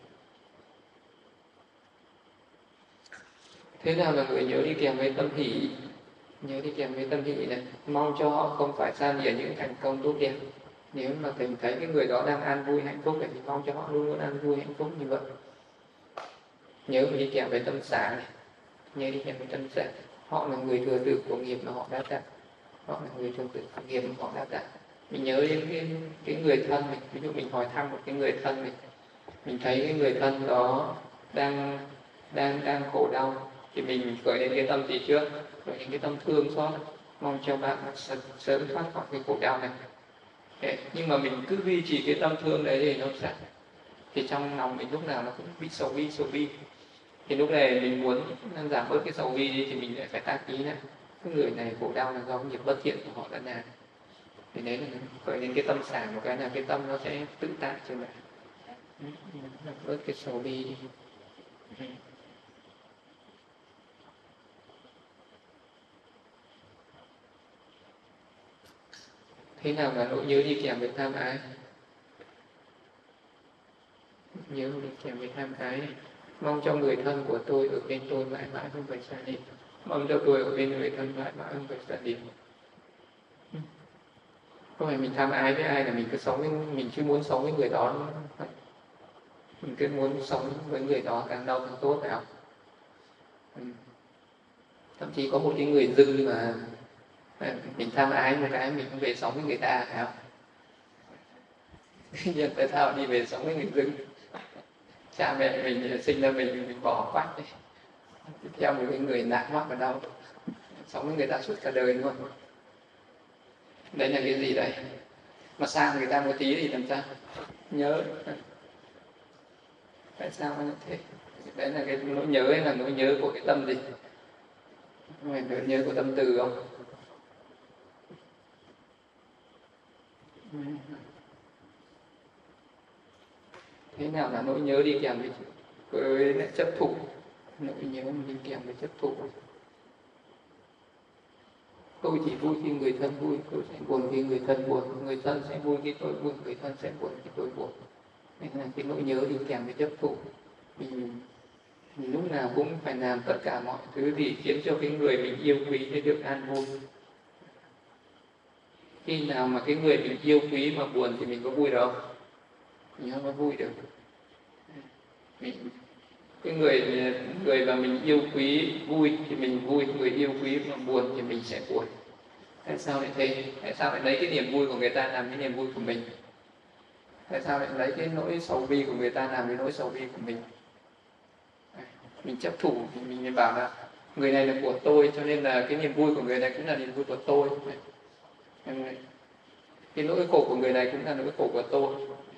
Thế nào là người nhớ đi kèm với tâm hỷ? Nhớ đi kèm với tâm hỷ này, mong cho họ không phải xa lìa những thành công tốt đẹp. Nếu mà mình thấy cái người đó đang an vui hạnh phúc thì mong cho họ luôn luôn an vui hạnh phúc như vậy. Nhớ đi kèm với tâm xả này, nhớ đi kèm với tâm xả. Họ là người thừa tự của nghiệp mà họ đã tạo. Họ là người thừa tự của nghiệp mà họ đã tạo. Mình nhớ đến cái người thân mình, ví dụ mình hỏi thăm một cái người thân mình thấy cái người thân đó đang khổ đau, thì mình khởi đến cái tâm gì trước? Khởi đến cái tâm thương xót, mong cho bạn sớm thoát khỏi cái khổ đau này. Đấy. Nhưng mà mình cứ duy trì cái tâm thương đấy thì nó sẽ, thì trong lòng mình lúc nào nó cũng bị sầu bi. Thì lúc này mình muốn giảm bớt cái sầu bi đi thì mình lại phải tác ý lại, cái người này khổ đau là do nghiệp bất thiện của họ đã làm. Thì đấy là khởi đến cái tâm xả một cái là cái tâm nó sẽ tự tại trở lại, giảm bớt cái sầu bi đi. Thế nào là nỗi nhớ đi kèm với tham ái? Nhớ đi kèm với tham ái này. Mong cho người thân của tôi ở bên tôi mãi mãi không phải xa đi. Mong cho tôi ở bên người thân mãi mãi không phải xa đi. Không phải mình tham ái với ai là mình cứ sống với, mình chưa muốn sống với người đó nữa. mình cứ muốn sống với người đó càng lâu càng tốt, phải không? Thậm chí có một cái người dưng mà mình tham ái một cái mình cũng về sống với người ta, phải không? Nhưng tại sao đi về sống với người dưng? Cha mẹ mình sinh ra mình bỏ quách đi, theo một cái người nạn mắc ở đâu, sống với người ta suốt cả đời luôn. Đấy là cái gì đấy? Mà xa người ta một tí thì làm sao? Nhớ. Tại sao nó thế? Đấy là cái nỗi nhớ ấy, là nỗi nhớ của cái tâm gì? Nỗi nhớ của tâm từ không? Thế nào là nỗi nhớ đi kèm với chấp thụ? Nỗi nhớ đi kèm với chấp thụ. Tôi chỉ vui khi người thân vui, tôi sẽ buồn khi người thân buồn, người thân sẽ vui khi tôi buồn, người thân sẽ buồn khi tôi buồn. Nên là cái nỗi nhớ đi kèm với chấp thụ. Mình lúc nào cũng phải làm tất cả mọi thứ gì khiến cho cái người mình yêu quý để được an vui. Khi nào mà cái người mình yêu quý mà buồn thì mình có vui đâu? Mình không có vui được. Cái người mà mình yêu quý vui thì mình vui, người yêu quý mà buồn thì mình sẽ buồn. Tại sao lại thế? Tại sao lại lấy cái niềm vui của người ta làm cái niềm vui của mình? Tại sao lại lấy cái nỗi sầu bi của người ta làm cái nỗi sầu bi của mình? Mình chấp thủ thì mình bảo là người này là của tôi, cho nên là cái niềm vui của người này cũng là niềm vui của tôi. Cái nỗi khổ của người này cũng là nỗi khổ của tôi.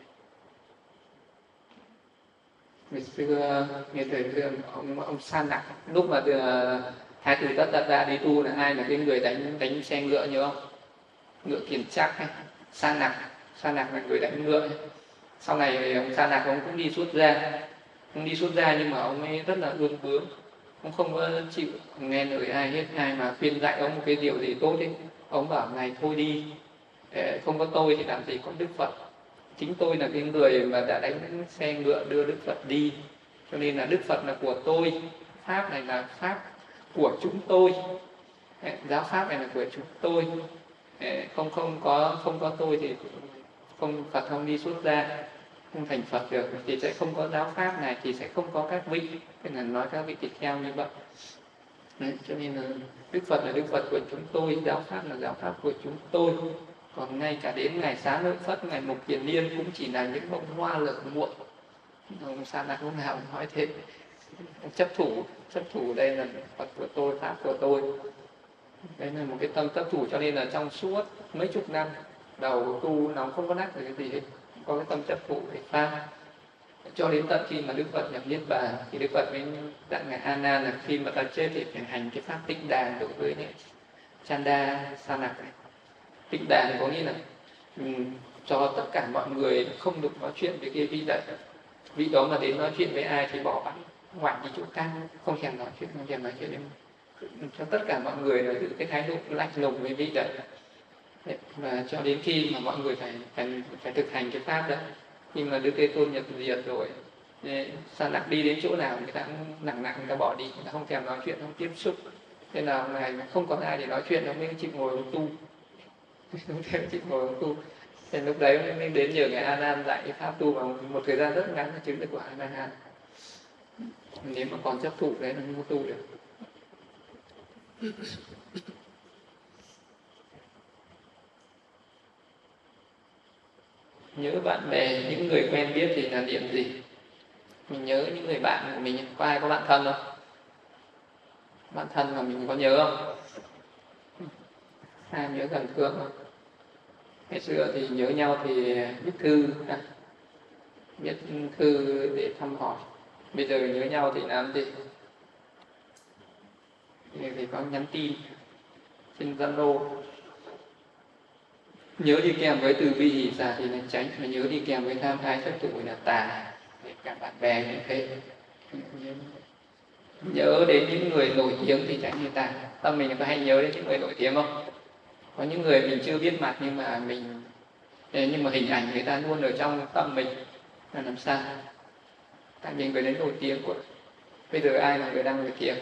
Ngày xưa nghe thời xưa ông Sa Nặc, lúc mà Thái tử Tất Đạt Đa đi tu là ai là cái người đánh xe ngựa nhớ không? Ngựa Kiền Trắc hay Sa Nặc là người đánh ngựa. Sau này ông Sa Nặc ông cũng đi xuất gia, nhưng mà ông ấy rất là ương bướng, ông không có chịu nghe lời ai hết. Ai mà khuyên dạy ông một cái điều gì tốt ấy, ông bảo này thôi đi, không có tôi thì làm gì có Đức Phật. Chính tôi là cái người mà đã đánh xe ngựa đưa Đức Phật đi, cho nên là Đức Phật là của tôi, pháp này là pháp của chúng tôi, giáo pháp này là của chúng tôi. Không có tôi thì Phật không đi xuất gia, không thành Phật được, thì sẽ không có giáo pháp này, thì sẽ không có các vị. Thế là nói các vị tỳ kheo như vậy. Đấy, cho nên là Đức Phật là Đức Phật của chúng tôi, giáo pháp là giáo pháp của chúng tôi. Còn ngay cả đến ngày Xá Lợi Phất, ngày Mục Kiền Liên cũng chỉ là những bông hoa lở muộn. Ông Sa Nặc lúc nào cũng nói thế. Chấp thủ đây là Phật của tôi, pháp của tôi. Đây là một cái tâm chấp thủ, cho nên là trong suốt mấy chục năm đầu tu nó không có nát được cái gì hết, có cái tâm chấp thủ để pha. Cho đến tận khi mà Đức Phật nhập Niết Bàn thì Đức Phật mới dặn ngài A Nan là khi mà ta chết thì phải hành cái pháp tịnh đàn đối với Chanda Sa Nặc này. Tịnh đàn có nghĩa là cho tất cả mọi người không được nói chuyện với cái vị đấy. Vị đó mà đến nói chuyện với ai thì bỏ bắn ngoảnh đi chỗ khác, không thèm nói chuyện với cho tất cả mọi người là giữ cái thái độ lạnh lùng với vị đấy. Và cho đến khi mà mọi người phải thực hành cái pháp đó. Nhưng mà Đức Thế Tôn nhập diệt rồi, Sa Nặc đi đến chỗ nào người ta cũng nặng người ta bỏ đi, người ta không thèm nói chuyện, không tiếp xúc. Thế nào ngày không có ai để nói chuyện, nó mới chịu ngồi tu. Không thể chịu ngồi tu. Thì lúc đấy mới đến nhờ ngài A Nan dạy cái pháp tu vào một thời gian rất ngắn là chứng được quả A Nan. Nếu mà còn chấp thủ đấy là không tu được. Nhớ bạn bè, những người quen biết thì là niệm gì? Mình nhớ những người bạn của mình. Có ai có bạn thân không? Bạn thân mà mình có nhớ không? Ai nhớ gần thương không? Ngày xưa thì nhớ nhau thì viết thư để thăm hỏi. Bây giờ nhớ nhau thì làm gì? Thì có nhắn tin trên Zalo. Nhớ đi kèm với từ bi hỷ xả thì là tránh, mà nhớ đi kèm với tham ái chấp thủ là tà. Cả bạn bè như thế. Nhớ đến những người nổi tiếng thì tránh như tà. Tâm mình có hay nhớ đến những người nổi tiếng không? Có những người mình chưa biết mặt nhưng mà hình ảnh người ta luôn ở trong tâm mình là làm sao? Tại vì người đấy nổi tiếng của. Bây giờ ai là người đang nổi tiếng?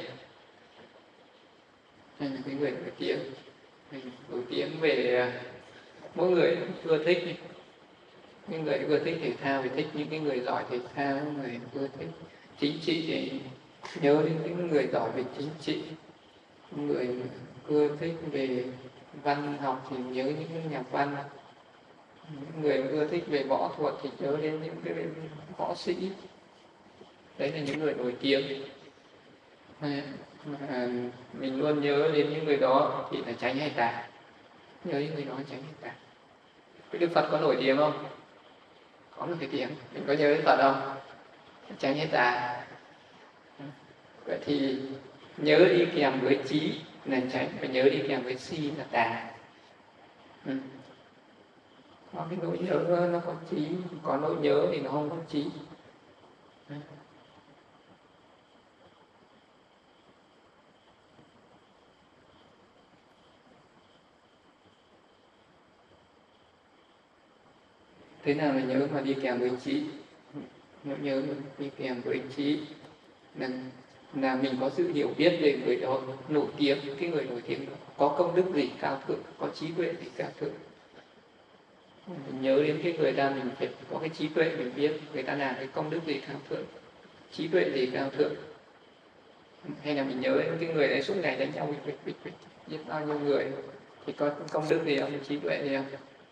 Hay là cái người nổi tiếng? Nổi tiếng về mỗi người ưa thích. Những người ưa thích thể thao thì thích những cái người giỏi thể thao, những người ưa thích chính trị thì nhớ đến những người giỏi về chính trị, những người ưa thích về văn học thì nhớ những nhà văn, những người ưa thích về võ thuật thì nhớ đến những cái võ sĩ. Đấy là những người nổi tiếng. Mà mình luôn nhớ đến những người đó thì là tránh hay tà. Nhớ những người đó tránh hay tà. Cái Đức Phật có nổi tiếng không? Có một cái tiếng. Mình có nhớ đến Phật không? Tránh hay tà. Vậy thì nhớ đi kèm với trí là tránh, và nhớ đi kèm với si là tà. Có cái nỗi nhớ nó có trí, có nỗi nhớ thì nó không có trí. Thế nào là nhớ mà đi kèm với trí? Nhớ đi kèm với trí là mình có sự hiểu biết về người đó nổi tiếng, cái người nổi tiếng đó có công đức gì cao thượng, có trí tuệ gì cao thượng. Mình nhớ đến cái người ta, mình phải có cái trí tuệ, mình biết người ta làm cái công đức gì cao thượng, trí tuệ gì cao thượng. Hay là mình nhớ đến cái người đấy suốt ngày đánh nhau bịch giết bao nhiêu người thì có công đức gì không, trí tuệ gì không?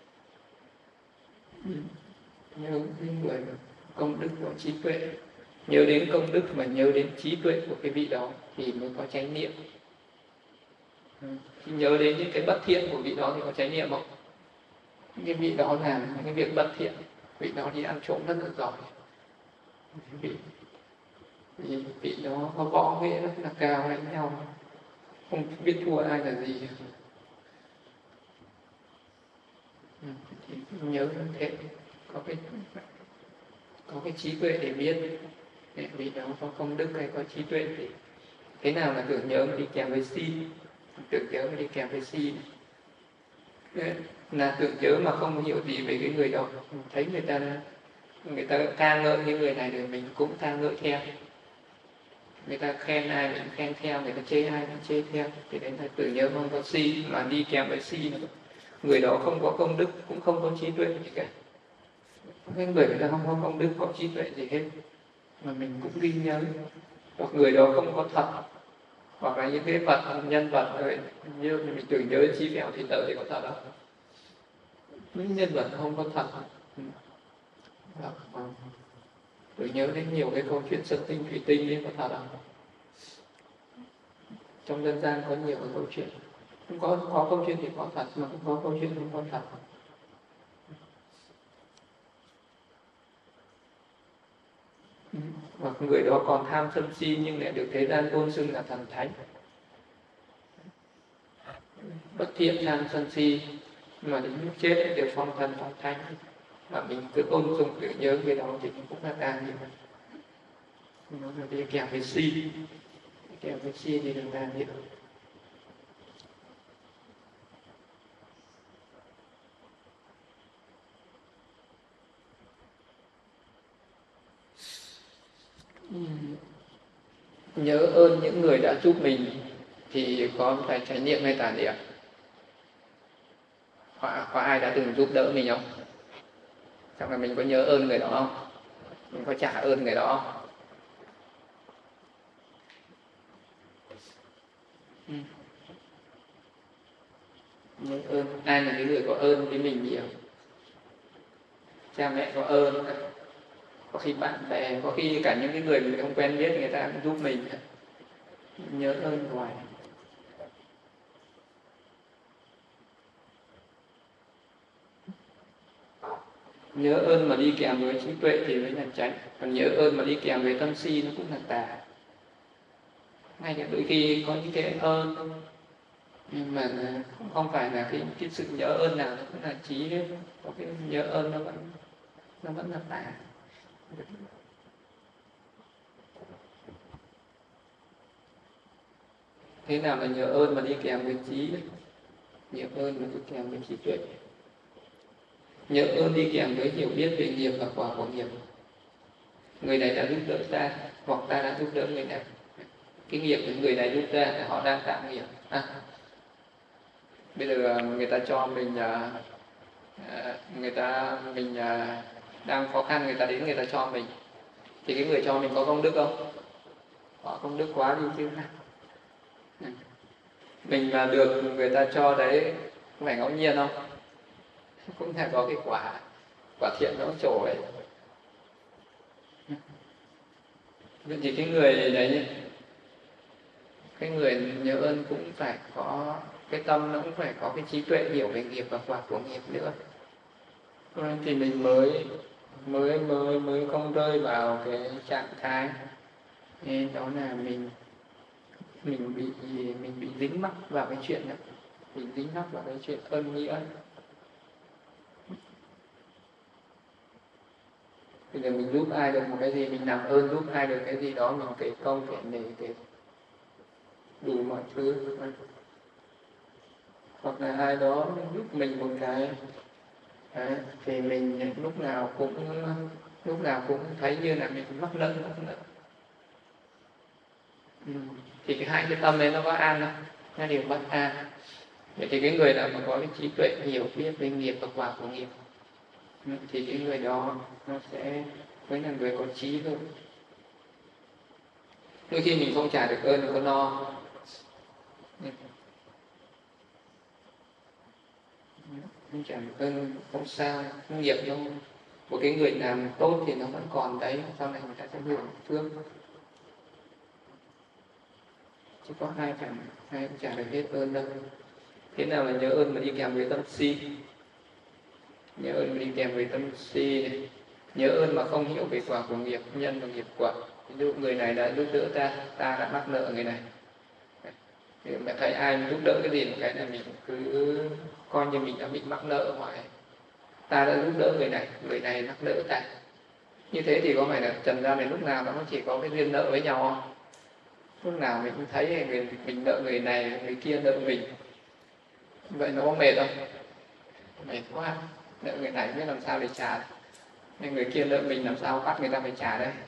Nhớ đến người công đức của trí tuệ, nhớ đến công đức mà nhớ đến trí tuệ của cái vị đó thì mới có chánh niệm. Nhớ đến những cái bất thiện của vị đó thì có chánh niệm không? Cái vị đó làm những cái việc bất thiện, vị đó đi ăn trộm rất là giỏi, vị đó có võ nghệ rất là cao, đánh nhau không biết thua ai là gì. Thì nhớ như thế, có cái trí tuệ để biết vị đó có công đức hay có trí tuệ thì thế nào là tưởng nhớ mà đi kèm với si. Tưởng nhớ mà đi kèm với si là tưởng nhớ mà không hiểu gì về cái người đó. Mình thấy người ta ca ngợi những người này thì mình cũng ca ngợi theo, người ta khen ai mình khen theo, người ta chê ai mình chê theo. Thì đấy là tưởng nhớ không có si, mà đi kèm với si nữa. Người đó không có công đức, cũng không có trí tuệ gì cả. Cái người ta không có công đức, có trí tuệ gì hết, mà mình cũng ghi nhớ. Hoặc người đó không có thật, hoặc là những cái vật, nhân vật rồi như mình tưởng nhớ trí phèo thì lợi thì có thật không? Những nhân vật không có thật. Tưởng nhớ đến nhiều cái câu chuyện sơn tinh thủy tinh ấy có thật không? Trong dân gian có nhiều cái câu chuyện, cũng có câu chuyện thì có thật, mà cũng có câu chuyện không có thật. Hoặc người đó còn tham sân si nhưng lại được thế gian tôn xưng là thần thánh. Bất thiện tham sân si mà đến lúc chết lại được phong thần phong thánh, mà mình cứ ôn dùng tự nhớ người đó thì cũng là đang như vậy. Nó là đi kèm với si, kèm với si thì đừng làm như vậy. Nhớ ơn những người đã giúp mình thì có phải chánh niệm hay tà niệm? Có ai đã từng giúp đỡ mình không? Chắc là mình có nhớ ơn người đó không? Mình có trả ơn người đó không? Nhớ ơn. Ai là những người có ơn với mình nhiều? Cha mẹ có ơn, có khi bạn bè, có khi cả những cái người mình không quen biết người ta cũng giúp mình. Nhớ ơn hoài. Nhớ ơn mà đi kèm với trí tuệ thì mới là chánh, còn nhớ ơn mà đi kèm với tâm si nó cũng là tà. Ngay cả đôi khi có những cái ơn nhưng mà không phải là cái sự nhớ ơn nào nó cũng là trí hết, có cái nhớ ơn nó vẫn là tà. Thế nào là nhớ ơn mà đi kèm với trí? Nhớ ơn mà đi kèm với trí tuệ. Nhớ ơn đi kèm với hiểu biết về nghiệp và quả của nghiệp. Người này đã giúp đỡ ta, hoặc ta đã giúp đỡ người này. Cái nghiệp của người này giúp ta là họ đang tạo nghiệp. Bây giờ người ta cho mình Mình đang khó khăn, người ta đến người ta cho mình, thì cái người cho mình có công đức không? Có công đức quá đi chứ. Mình mà được người ta cho đấy không phải ngẫu nhiên không? Cũng phải có cái quả thiện nó trổ ấy. Vậy thì cái người đấy, cái người nhớ ơn cũng phải có cái tâm, nó cũng phải có cái trí tuệ hiểu về nghiệp và quả của nghiệp nữa. Thì mình mới không rơi vào cái trạng thái nên đó là mình bị dính mắc vào cái chuyện đó, mình dính mắc vào cái chuyện ơn nghĩa. Bây giờ mình giúp ai được một cái gì, mình làm ơn giúp ai được cái gì đó, mình kể công kể nể kể đủ mọi thứ. Hoặc là ai đó giúp mình một cái thì mình lúc nào cũng thấy như là mình mắc nợ. Thì hai cái tâm đấy nó có an không? Nó đều bất an. Vậy thì cái người nào mà có cái trí tuệ hiểu biết về nghiệp và quả của nghiệp thì cái người đó nó sẽ mới là người có trí hơn. Đôi khi mình không trả được ơn mình có no. Không trả được ơn không sao, nghiệp nó một cái người làm tốt thì nó vẫn còn đấy, sau này người ta sẽ hưởng phước. Chứ có ai cũng trả được hết ơn đâu. Thế nào là nhớ ơn mà đi kèm với tâm si? Nhớ ơn mà đi kèm với tâm si này. Nhớ ơn mà không hiểu về quả của nghiệp, nhân và nghiệp quả. Ví dụ người này đã giúp đỡ ta đã mắc nợ người này. Thì mà thấy ai giúp đỡ cái gì một cái là mình cứ coi như mình đã bị mắc nợ ngoài. Ta đã giúp đỡ người này mắc nợ ta. Như thế thì có phải là trần gian này lúc nào nó chỉ có cái duyên nợ với nhau không? Lúc nào mình cũng thấy mình nợ người này, người kia nợ mình. Vậy nó có mệt không? Mệt quá. Nợ người này biết làm sao để trả. Nhưng người kia nợ mình làm sao bắt người ta phải trả đây.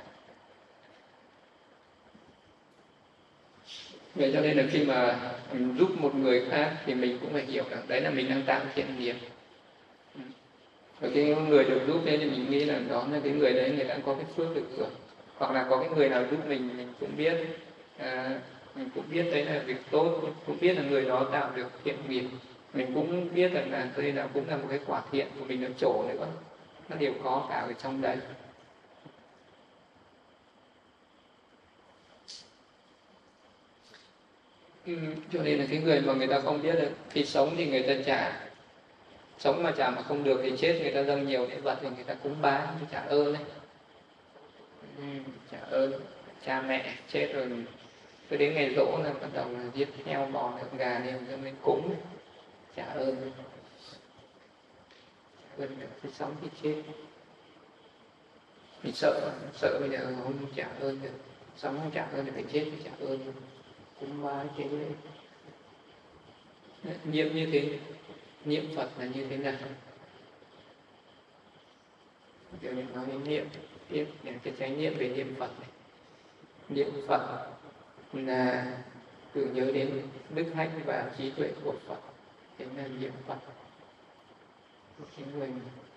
Vậy cho nên là khi mà mình giúp một người khác thì mình cũng phải hiểu rằng đấy là mình đang tạo thiện nghiệp. Và cái người được giúp thế thì mình nghĩ là đó là cái người đấy người đã có cái phước được hưởng. Hoặc là có cái người nào giúp mình cũng biết, mình cũng biết đấy là việc tốt, cũng biết là người đó tạo được thiện nghiệp. Mình cũng biết rằng là đây là cũng là một cái quả thiện của mình nó trổ nữa. Nó đều có cả ở trong đấy. Cho nên là cái người mà người ta không biết được thì sống thì người ta trả, sống mà trả mà không được thì chết, người ta dâng nhiều lễ vật thì người ta cúng bái để trả ơn đấy. Trả ơn cha mẹ chết rồi cứ đến ngày giỗ là bắt đầu là giết heo bò lợn gà nên mình cúng trả ơn. Ơn khi sống khi chết. Mình sợ bây giờ không trả ơn được, sống không trả ơn thì phải chết phải trả ơn. Cúng bái thế đấy. Niệm như thế, niệm Phật là như thế nào? Điều này nói đến niệm, tiếp cái chánh niệm về niệm Phật này. Niệm Phật là tưởng nhớ đến đức hạnh và trí tuệ của Phật, thế là niệm Phật. Cái người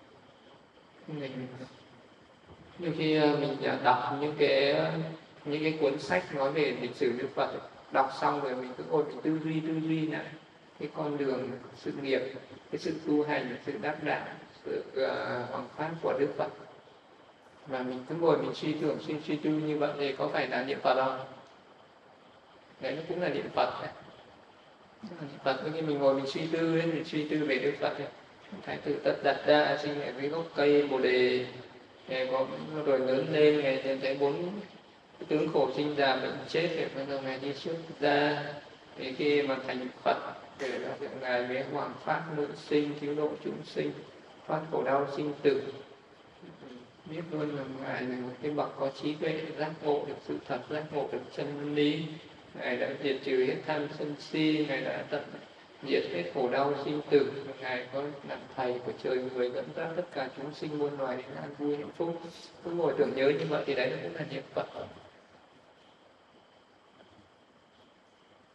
nhiều khi mình đọc những cái cuốn sách nói về lịch sử Đức Phật, đọc xong rồi mình cứ ngồi mình tư duy lại cái con đường sự nghiệp, cái sự tu hành, sự đắc đạo, sự hoằng pháp của Đức Phật, và mình cứ ngồi mình suy tư như vậy thì có phải là niệm Phật không? Đấy nó cũng là niệm Phật đấy. Niệm Phật khi mình ngồi mình suy tư ấy, mình suy tư về Đức Phật ấy. Thái tử Tất Đạt Đa sinh ở dưới gốc cây Bồ đề, có rồi lớn lên ngày thấy 4 tướng khổ sinh già bệnh chết, để bắt đầu ngài đi trước ra, thì khi mà thành Phật để là ngài với hoàng pháp nội sinh cứu độ chúng sinh thoát khổ đau sinh tử. Biết luôn là ngài là một cái bậc có trí tuệ, giác ngộ được sự thật, giác ngộ được chân lý. Ngài đã diệt trừ hết tham sân si, ngài đã tận diệt hết khổ đau sinh tử. Ngài có làm thầy của trời người, dẫn dắt tất cả chúng sinh muôn loài đến an vui hạnh phúc. Cứ ngồi tưởng nhớ như vậy thì đấy cũng là niệm Phật.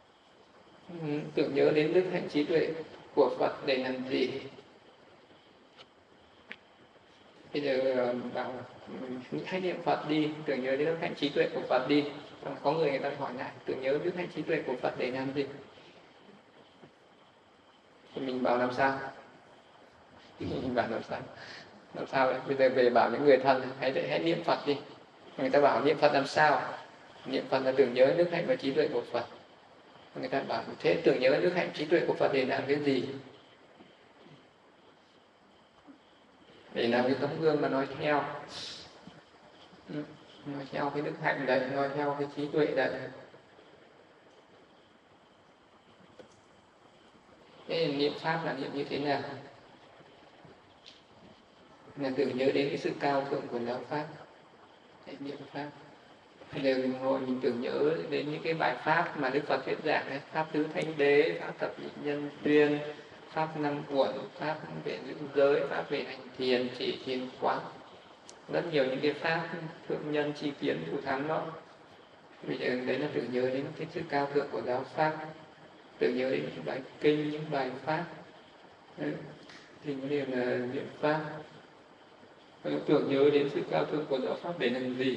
Tưởng nhớ đến đức hạnh trí tuệ của Phật để làm gì? Bây giờ bảo hãy niệm Phật đi, tưởng nhớ đến đức hạnh trí tuệ của Phật đi. Còn có người ta hỏi lại, tưởng nhớ đức hạnh trí tuệ của Phật để làm gì? Thì mình bảo làm sao? Mình bảo làm sao? Làm sao đấy? Bây giờ về bảo những người thân hãy niệm Phật đi. Người ta bảo niệm Phật làm sao? Niệm Phật là tưởng nhớ đức hạnh và trí tuệ của Phật. Người ta bảo thế tưởng nhớ đức hạnh trí tuệ của Phật để làm cái gì? Để làm cái tấm gương mà nói theo. Nói theo cái đức hạnh đấy, nói theo cái trí tuệ đấy. Thế niệm Pháp là niệm như thế nào? Là tưởng nhớ đến cái sự cao thượng của giáo Pháp. Để niệm Pháp. Bây giờ mình ngồi mình tưởng nhớ đến những cái bài Pháp mà Đức Phật thuyết giảng đấy. Pháp tứ thanh đế, Pháp thập nhị nhân duyên, Pháp năm uẩn, Pháp về giữ giới, Pháp về hành thiền, chỉ thiền quán. Rất nhiều những cái Pháp thượng nhân chi kiến thủ thắng đó. Bây giờ đấy là tưởng nhớ đến cái sự cao thượng của giáo Pháp. Tưởng nhớ đến những bài kinh, những bài Pháp. Đấy. Thì cái điều là niệm Pháp. Tưởng nhớ đến sự cao thượng của giáo Pháp để làm gì?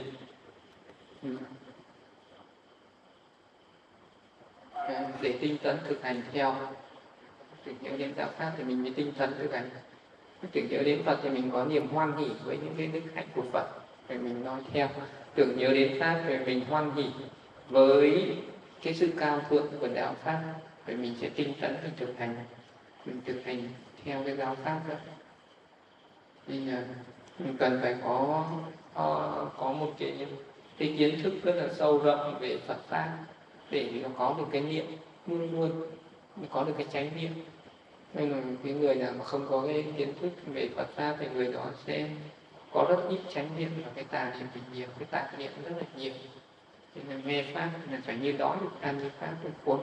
Để tinh tấn thực hành theo. Tưởng nhớ đến giáo Pháp thì mình mới tinh tấn thực hành. Tưởng nhớ đến Phật thì mình có niềm hoan hỷ với những cái đức hạnh của Phật, để mình nói theo. Tưởng nhớ đến Pháp thì mình hoan hỷ với cái sự cao thượng của đạo Pháp, để mình sẽ tinh tấn mình thực hành theo cái giáo Pháp đó. Nên là mình cần phải có một cái kiến thức rất là sâu rộng về Phật Pháp, để nó có được cái niệm luôn luôn, có được cái chánh niệm. Nên là cái người nào mà không có cái kiến thức về Phật Pháp thì người đó sẽ có rất ít chánh niệm, và cái tà niệm thì nhiều, cái tạp niệm rất là nhiều. Nên là nghe Pháp là phải như đói được ăn như Pháp được cuốn.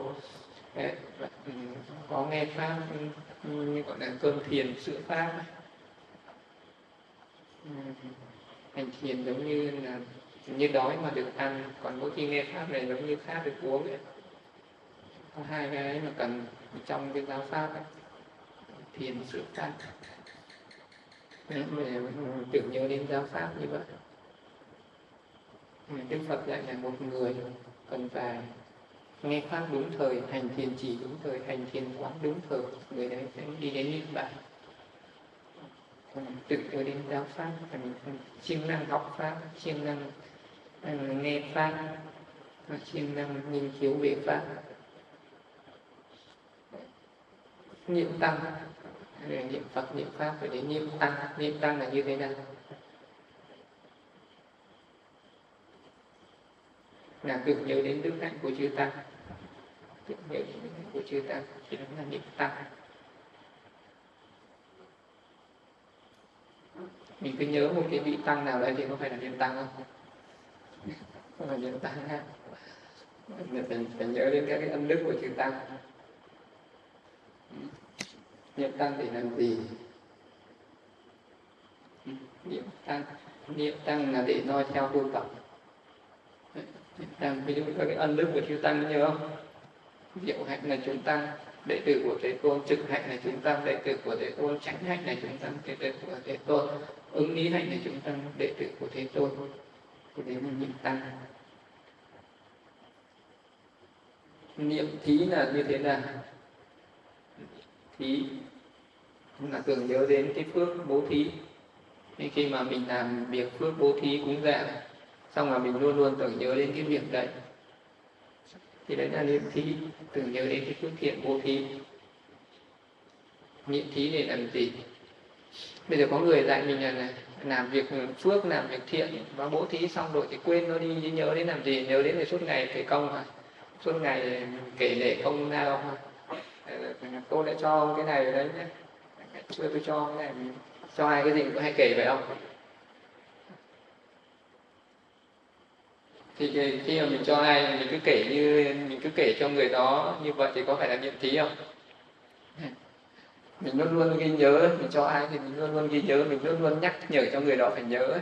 Có nghe Pháp như gọi là cơm thiền sữa Pháp. Hành thiền giống như là như đói mà được ăn, còn mỗi khi nghe Pháp này giống như Pháp được uống ấy. Có hai cái ấy mà cần trong cái giáo Pháp ấy. Thiền sửa Pháp. Tưởng nhớ đến giáo Pháp như vậy. Đức Phật dạy là một người cần phải nghe Pháp đúng thời, hành thiền chỉ đúng thời, hành thiền quán đúng thời, người đấy sẽ đi đến niết bàn. Tự nhớ đến giáo Pháp, mình siêng năng học Pháp, siêng năng nghe Pháp, siêng năng nghiên cứu về Pháp. Niệm Tăng, niệm Phật, niệm Pháp phải đến niệm Tăng. Niệm Tăng là như thế nào? Là tưởng nhớ đến đức hạnh của chư Tăng. Tưởng nhớ đến đức hạnh của chư Tăng, thì đó là niệm Tăng. Mình cứ nhớ một cái vị Tăng nào đấy thì có phải là niệm Tăng không? Không phải niệm Tăng ha. Mình phải nhớ đến các cái ân đức của chư Tăng. Niệm Tăng để làm gì? Niệm Tăng là để noi theo tu tập. Niệm Tăng, ví dụ các cái ân đức của chư Tăng nhớ không? Diệu hạnh là chúng Tăng, đệ tử của Thế Tôn. Trực hạnh là chúng Tăng, đệ tử của Thế Tôn. Chánh hạnh là chúng Tăng, đệ tử của Thế Tôn. Ứng lý hạnh là chúng Tăng, đệ tử của Thế Tôn. Thì đấy là niệm Tăng. Niệm thí là như thế nào? Thí là tưởng nhớ đến cái phước bố thí. Nên khi mà mình làm việc phước bố thí cúng dường, xong là mình luôn luôn tưởng nhớ đến cái việc đấy, thì đấy là niệm thí, tưởng nhớ đến cái phước thiện bố thí. Niệm thí để làm gì? Bây giờ có người dạy mình là làm việc phước, làm việc thiện và bố thí xong rồi thì quên nó đi, chứ nhớ đến làm gì? Nhớ đến thì suốt ngày kể công hả? Suốt ngày kể lể công lao hả? Tôi đã cho ông cái này rồi đấy nhé, chưa tôi cho cái này, mình cho ai cái gì cũng hay kể vậy không? Thì khi mà mình cho ai mình cứ kể cho người đó như vậy thì có phải là niệm thí không? Mình luôn luôn ghi nhớ, mình cho ai thì mình luôn luôn ghi nhớ, mình luôn luôn nhắc nhở cho người đó phải nhớ.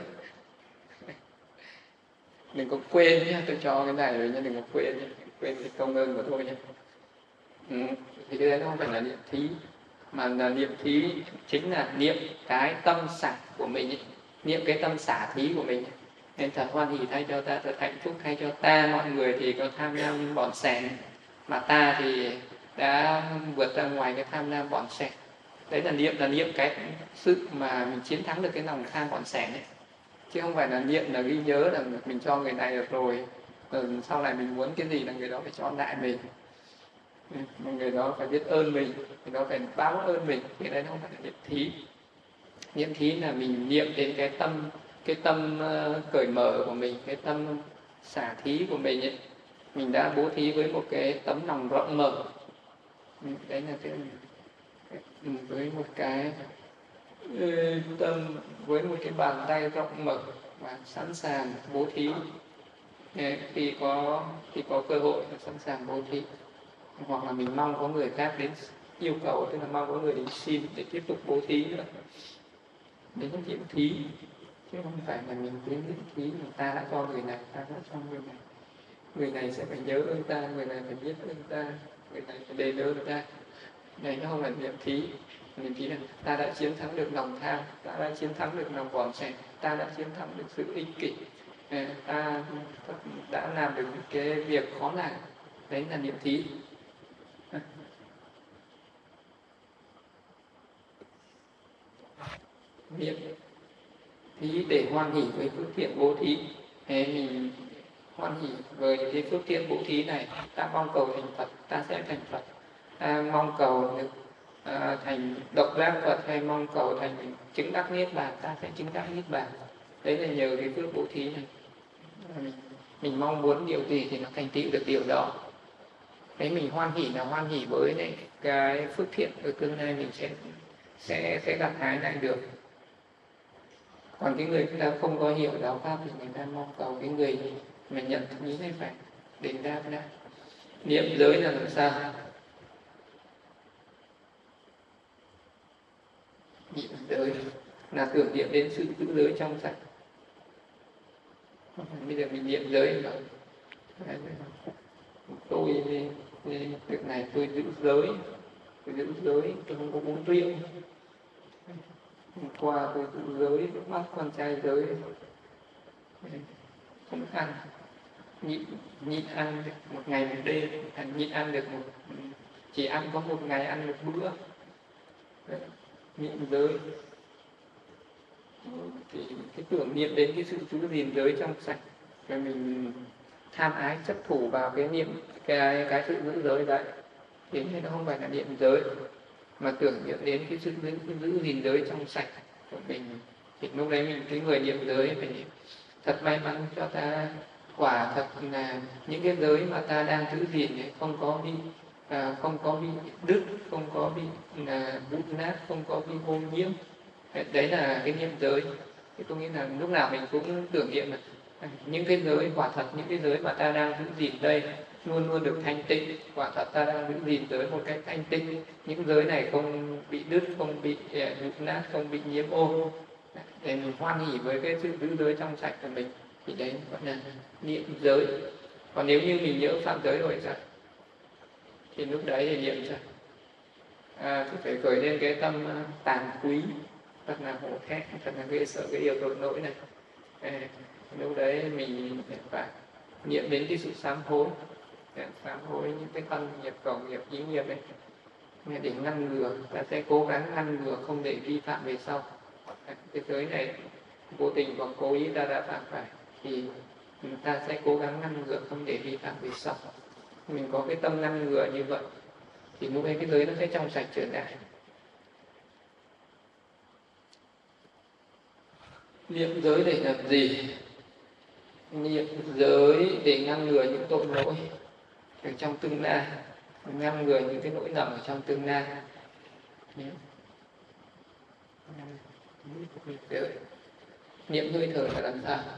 Đừng có quên nhé, tôi cho cái này rồi nhé, đừng có quên nhé, quên cái công ơn của tôi nhé. Thì cái đấy nó không phải là niệm thí, mà là niệm thí chính là niệm cái tâm sạch của mình ấy. niệm cái tâm xả thí của mình. Nên thật hoan hỷ thay cho ta, thật hạnh phúc thay cho ta. Mọi người thì có tham lam bỏn sẻn, mà ta thì đã vượt ra ngoài cái tham lam bỏn sẻn. Đấy là niệm cái sự mà mình chiến thắng được cái lòng tham bỏn sẻn ấy. Chứ không phải là niệm là ghi nhớ là mình cho người này được rồi, sau này mình muốn cái gì là người đó phải cho lại mình, người đó phải biết ơn mình, người đó phải báo ơn mình. Cái đấy nó không phải là niệm thí. Niệm thí là mình niệm đến cái tâm cởi mở của mình, cái tâm xả thí của mình ấy. Mình đã bố thí với một cái tấm lòng rộng mở. Đấy là cái với một cái tâm, với một cái bàn tay rộng mở và sẵn sàng bố thí khi có cơ hội, sẵn sàng bố thí. Hoặc là mình mong có người khác đến yêu cầu, tức là mong có người đến xin để tiếp tục bố thí nữa. Đấy là niệm thí, chứ không phải là mình cứ niệm thí mà ta đã cho người này, ta đã cho người này sẽ phải nhớ ơn ta, người này phải biết ơn ta, người này phải đền ơn ta. Này nó không phải niệm thí. Niệm thí là ta đã chiến thắng được lòng tham, ta đã chiến thắng được lòng bỏn sẻn, ta đã chiến thắng được sự ích kỷ, ta đã làm được cái việc khó làm. Đấy là niệm thí. Niệm thí để hoan hỷ với phước thiện bố thí. Thế mình hoan hỷ với cái phước thiện bố thí này, ta mong cầu thành Phật, ta sẽ thành Phật. Ta mong cầu được thành độc giác Phật, hay mong cầu thành chứng đắc niết bàn, ta sẽ chứng đắc niết bàn. Đấy là nhờ cái phước bố thí này. Mình mong muốn điều gì thì nó thành tựu được điều đó. Đấy, mình hoan hỷ là hoan hỷ với này, cái phước thiện ở tương lai mình sẽ gặt hái lại được. Còn cái người ta không có hiểu đạo pháp thì người ta mong cầu cái người mà nhận ý này phải đền đáp lại. Niệm giới là làm sao? Niệm giới là tưởng niệm đến sự giữ giới trong sạch. Bây giờ mình niệm giới mà tôi việc này tôi giữ giới, tôi không có uống rượu. Hôm qua tôi giữ giới, lúc mắt con trai giới, không ăn, nhịn ăn được một ngày một đêm, nhịn ăn được chỉ ăn có một ngày ăn một bữa. Nhịn giới thì cái tưởng niệm đến cái sự giữ gìn giới trong sạch, rồi mình tham ái chấp thủ vào cái niệm cái sự giữ giới đấy, thì nó không phải là niệm giới, mà tưởng niệm đến cái sự giữ gìn giới trong sạch của mình. Thì lúc đấy mình, cái người niệm giới phải thật may mắn cho ta, quả thật là những cái giới mà ta đang giữ gìn ấy không có bị đứt, không có bị bút nát, không có bị ô nhiễm. Đấy là cái niệm giới. Thì tôi nghĩ là lúc nào mình cũng tưởng niệm là những cái giới, quả thật những cái giới mà ta đang giữ gìn đây luôn luôn được thanh tịnh, quả thật ta đang giữ gìn giới một cách thanh tịnh, những giới này không bị đứt, không bị nhục nát, không bị nhiễm ô, để mình hoan hỉ với cái sự giữ giới trong sạch của mình. Thì đấy gọi là niệm giới. Còn nếu như mình nhớ phạm giới rồi sao, thì lúc đấy thì niệm sao? Thì phải khởi lên cái tâm tàn quý, thật là hổ thẹn, thật là ghê sợ cái điều tội lỗi này. Lúc đấy mình phải niệm đến cái sự sám hối những cái thân nghiệp, cầu nghiệp, ý nghiệp ấy, để ngăn ngừa. Ta sẽ cố gắng ngăn ngừa không để vi phạm về sau. Cái giới này vô tình hoặc cố ý ta đã phạm phải, thì ta sẽ cố gắng ngăn ngừa không để vi phạm về sau. Mình có cái tâm ngăn ngừa như vậy thì lúc ấy cái giới nó sẽ trong sạch trở lại. Niệm giới để làm gì? Niệm giới để ngăn ngừa những tội lỗi ở trong tương lai, ngăn ngừa những cái lỗi lầm ở trong tương lai. Niệm hơi thở là làm sao?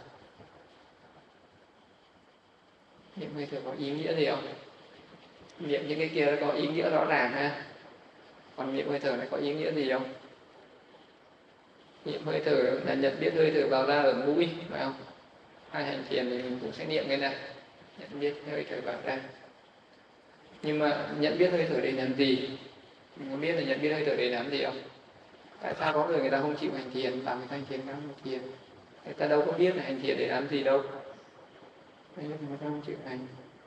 Niệm hơi thở có ý nghĩa gì không? Niệm những cái kia có ý nghĩa rõ ràng ha. Còn niệm hơi thở này có ý nghĩa gì không? Niệm hơi thở là nhận biết hơi thở vào ra ở mũi, phải không? Ai hành thiền thì mình cũng sẽ niệm cái này, nhận biết hơi thở vào ra. Nhưng mà nhận biết hơi thở để làm gì? Mình có biết là nhận biết hơi thở để làm gì không? Tại sao có người ta không chịu hành thiền, bảo người ta hành thiền không hành thiền? Người ta đâu có biết là hành thiền để làm gì đâu. Người ta không chịu hành.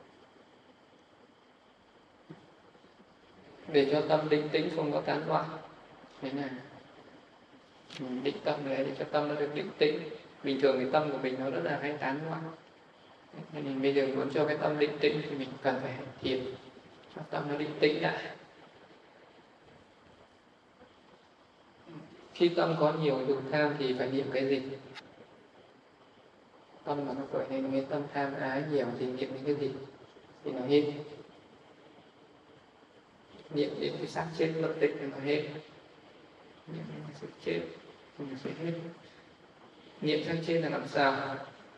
Để cho tâm định tĩnh không có tán loạn. Thế này. Định tâm để cho tâm nó được định tĩnh. Bình thường cái tâm của mình nó rất là hay tán loạn. Nên bây giờ muốn cho cái tâm định tĩnh thì mình cần phải hành thiền cho tâm nó định tĩnh lại. Khi tâm có nhiều dục tham thì phải niệm cái gì? Tâm mà nó khởi lên cái tâm tham ái nhiều thì niệm đến cái gì? Thì nó hết. Niệm đến cái xác chết bất tịnh thì nó hết. Niệm đến cái sự chết thì nó sẽ hết. Niệm xác chết là làm sao?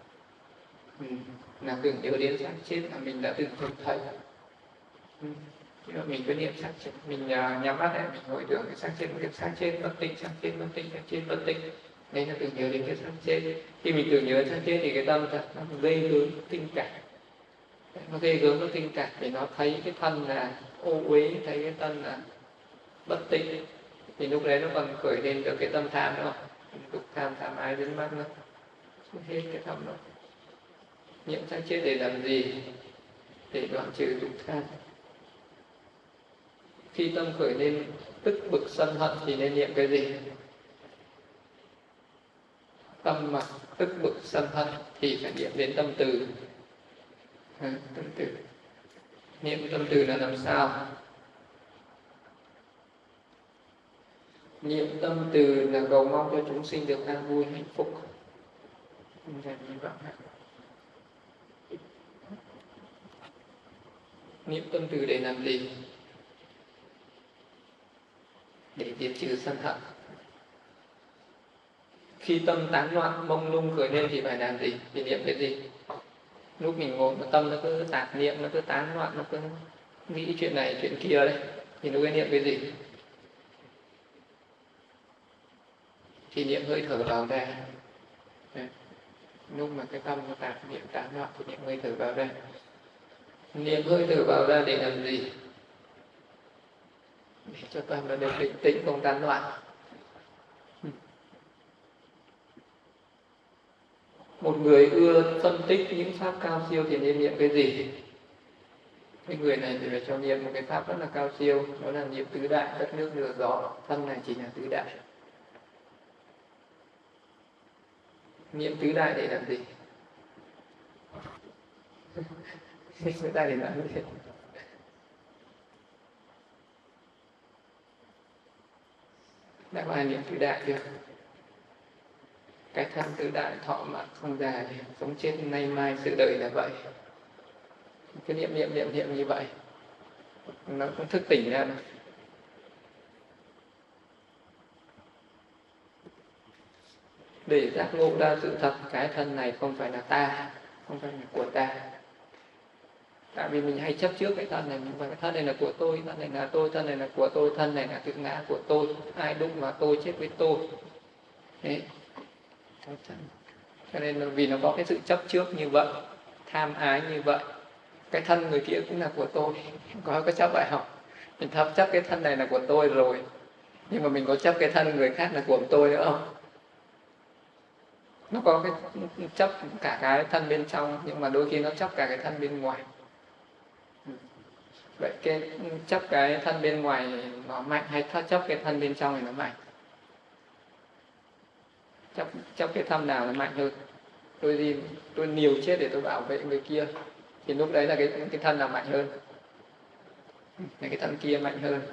Là tưởng nhớ đến xác chết là mình đã từng thực thấy. Khi mà mình cứ niệm xác chết, mình nhắm mắt lại, mình hồi tưởng cái xác chết bất tịnh, xác chết bất tịnh, xác chết bất tịnh. Đấy là tưởng nhớ đến cái xác chết. Khi mình tưởng nhớ xác chết thì cái tâm nó gây gớm tinh cảm. Nó gây gớm nó tinh cảm để nó thấy cái thân là ô uế, thấy cái thân là bất tịnh. Thì lúc đấy nó còn khởi lên được cái tâm tham nữa. Dục tham, tham ái đến mắt nữa. Hết cái tâm đó. Niệm xác chết để làm gì? Để đoạn trừ dục tham. Khi tâm khởi lên tức bực sân hận thì nên niệm cái gì? Tâm mà tức bực sân hận thì phải niệm đến tâm từ. Tâm từ. Niệm tâm từ là làm sao? Niệm tâm từ là cầu mong cho chúng sinh được an vui hạnh phúc. Niệm tâm từ để làm gì? Để diệt trừ sân hận. Khi tâm tán loạn mông lung khởi lên thì phải làm gì? Thì niệm cái gì? Lúc mình ngồi mà tâm nó cứ tạp niệm, nó cứ tán loạn, nó cứ nghĩ chuyện này chuyện kia đấy, thì lúc ấy niệm cái gì? Thì niệm hơi thở vào ra. Lúc mà cái tâm nó tạp niệm tán loạn thì niệm hơi thở vào ra. Niệm hơi thở vào ra để làm gì? Để cho tâm nó được định tĩnh không tán loạn. Một người ưa phân tích những pháp cao siêu thì nên niệm cái gì? Cái người này thì phải cho niệm một cái pháp rất là cao siêu, đó là niệm tứ đại, đất nước lửa gió, thân này chỉ là tứ đại. Niệm tứ đại để làm gì? Tứ đại để làm gì? Đã có ai niệm tứ đại chưa? Cái thân tứ đại thọ mạng không dài, sống chết nay mai sự đời là vậy. Cứ niệm như vậy, nó cũng thức tỉnh ra này. Để giác ngộ ra sự thật, cái thân này không phải là ta, không phải là của ta. Tại vì mình hay chấp trước cái thân này, và cái thân này là của tôi, thân này là tôi, thân này là của tôi, thân này là tự ngã của tôi, ai đụng vào tôi chết với tôi. Thế. Cho nên vì nó có cái sự chấp trước như vậy, tham ái như vậy, cái thân người kia cũng là của tôi, có chấp vậy không? Mình chấp cái thân này là của tôi rồi, nhưng mà mình có chấp cái thân người khác là của tôi nữa không? Nó có cái chấp cả cái thân bên trong, nhưng mà đôi khi nó chấp cả cái thân bên ngoài. Vậy cái chấp cái thân bên ngoài nó mạnh hay chấp cái thân bên trong thì nó mạnh? Chấp cái thân nào nó mạnh hơn? Tôi liều chết để tôi bảo vệ người kia, thì lúc đấy là cái thân nào mạnh hơn? Là cái thân kia mạnh hơn.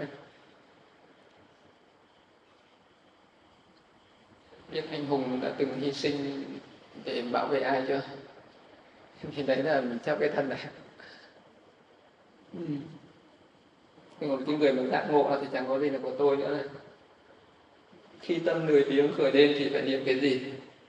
Biết anh hùng đã từng hy sinh để bảo vệ ai chưa? Thì đấy là mình chấp cái thân này. Nhưng một cái người mà giác ngộ thì chẳng có gì là của tôi nữa này. Khi tâm lười biếng khởi lên thì phải niệm cái gì?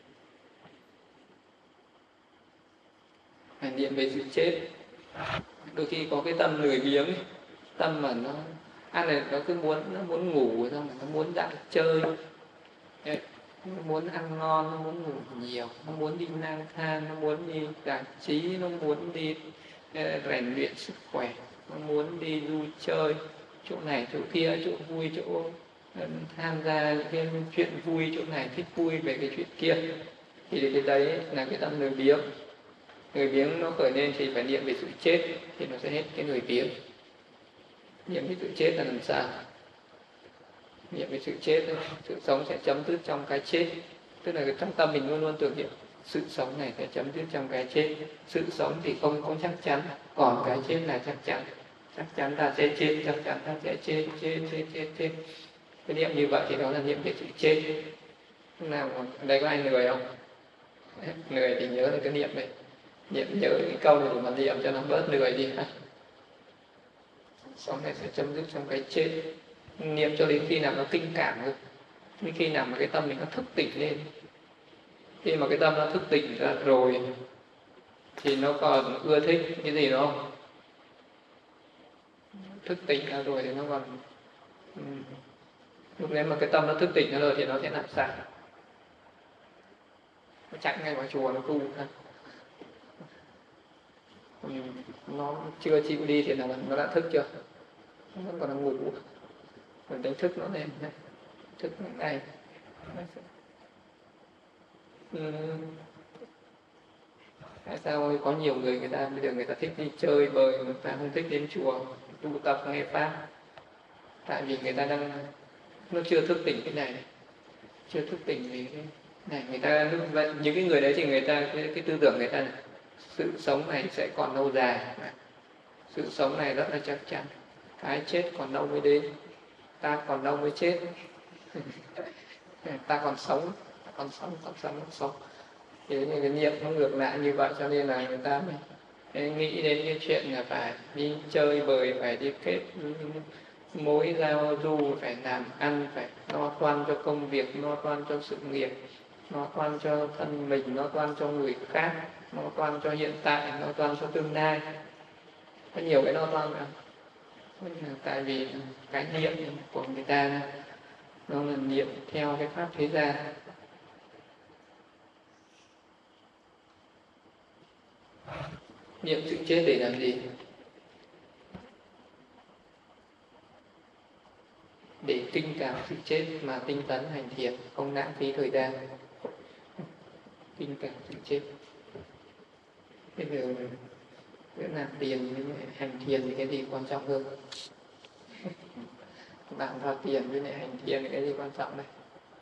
Phải niệm về sự chết. Đôi khi có cái tâm lười biếng, tâm mà nó ăn này nó cứ muốn ngủ, xong rồi nó muốn dạo chơi, nó muốn ăn ngon, nó muốn ngủ nhiều, nó muốn đi lang thang, nó muốn đi giải trí, nó muốn đi rèn luyện sức khỏe, nó muốn đi du chơi chỗ này chỗ kia, chỗ vui chỗ tham gia những cái chuyện vui chỗ này, thích vui về cái chuyện kia, thì cái đấy là cái tâm lười biếng. Lười biếng nó khởi lên thì phải niệm về sự chết, thì nó sẽ hết cái lười biếng. Niệm về sự chết là làm sao? Niệm về sự chết, sự sống sẽ chấm dứt trong cái chết. Tức là trong tâm mình luôn luôn tưởng niệm sự sống này sẽ chấm dứt trong cái chết. Sự sống thì không chắc chắn, còn cái chết là chắc chắn. Chắc chắn ta sẽ chết, chắc chắn ta sẽ chết. Cái niệm như vậy thì đó là niệm về sự chết. Lúc nào ở đây có ai lười không? Lười thì nhớ là cái niệm này. Niệm nhớ cái câu này để mà niệm cho nó bớt lười đi. Sống này sẽ chấm dứt trong cái chết. Niệm cho đến khi nào nó kinh cảm rồi, đến khi nào mà cái tâm mình nó thức tỉnh lên. Khi mà cái tâm nó thức tỉnh ra rồi thì nó còn ưa thích cái gì đó không? Thức tỉnh ra rồi thì nó còn lúc đấy mà cái tâm nó thức tỉnh ra rồi thì nó sẽ làm sao? Nó chạy ngay vào chùa nó tu. Nó chưa chịu đi thì là nó đã thức chưa? Nó còn đang ngủ. Mình đánh thức nó lên, thức nó ngay. Tại sao có nhiều người bây giờ người ta thích đi chơi bời, người ta không thích đến chùa tu tập nghe pháp? Tại vì người ta nó chưa thức tỉnh cái này, chưa thức tỉnh về cái này. Người ta những cái người đấy thì người ta cái tư tưởng người ta là sự sống này sẽ còn lâu dài, sự sống này rất là chắc chắn, cái chết còn lâu mới đến, ta còn lâu mới chết. Ta còn sống. Thế nên cái niệm nó ngược lại như vậy, cho nên là người ta mới nghĩ đến cái chuyện là phải đi chơi bời, phải đi kết mối giao du, phải làm ăn, phải lo toan cho công việc, lo toan cho sự nghiệp, lo toan cho thân mình, lo toan cho người khác, lo toan cho hiện tại, lo toan cho tương lai. Có nhiều cái lo toan nữa. Tại vì cái niệm của người ta nó là niệm theo cái pháp thế gian. Niệm sự chết để làm gì? Để kinh cảm sự chết mà tinh tấn hành thiền, không lãng phí thời gian. Kinh cảm sự chết. Bây giờ nếu làm tiền với hành thiền thì cái gì quan trọng hơn? Bạn ra tiền với lại hành thiền thì cái gì quan trọng đây?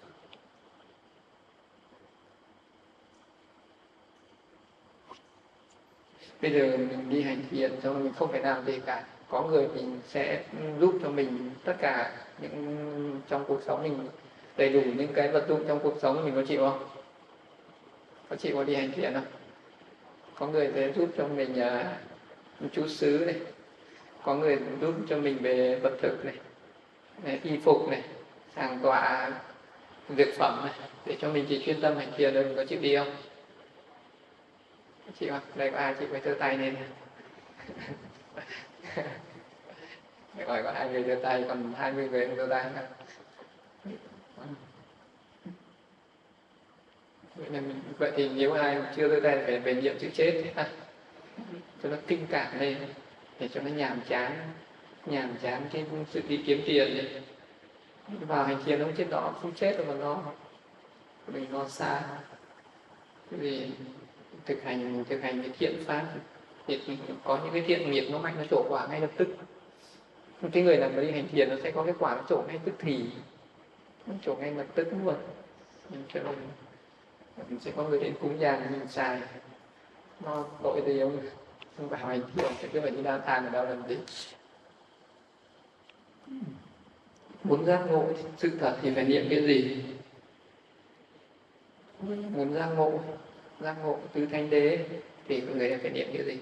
Bây giờ mình đi hành thiền cho mình không phải làm gì cả. Có người mình sẽ giúp cho mình tất cả những trong cuộc sống mình đầy đủ những cái vật dụng trong cuộc sống mình, có chịu không? Có chịu có đi hành thiền không? Có người sẽ giúp cho mình chú xứ này, có người giúp cho mình về vật thực này, y phục này, hàng tọa dược phẩm này, để cho mình chỉ chuyên tâm hành thiền rồi. Mình có chịu đi không? Chị không? Đây có ai chị phải giơ tay lên. Rồi có 2 người giơ tay, còn 20 người không giơ tay nữa. Vậy thì nếu ai chưa giơ tay phải về niệm chữ chết cho nó kinh cảm lên, để cho nó nhàm chán cái sự đi kiếm tiền ấy. Vào hành thiền không chết đó, không chết rồi mà mình lo xa. Vì thực hành cái thiện pháp thì có những cái thiện nghiệp nó mạnh, nó trổ quả ngay lập tức. Cái người nào mà đi hành thiền nó sẽ có cái quả nó trổ ngay tức thì, nó trổ ngay lập tức luôn. Cho nên sẽ có người đến cúng dường mình xài, nó tội gì ông vào hành thiền sẽ cứ phải đi lang thang ở đâu làm gì. Muốn giác ngộ sự thật thì phải niệm cái gì? Muốn giác ngộ tứ thánh đế thì người phải niệm cái gì?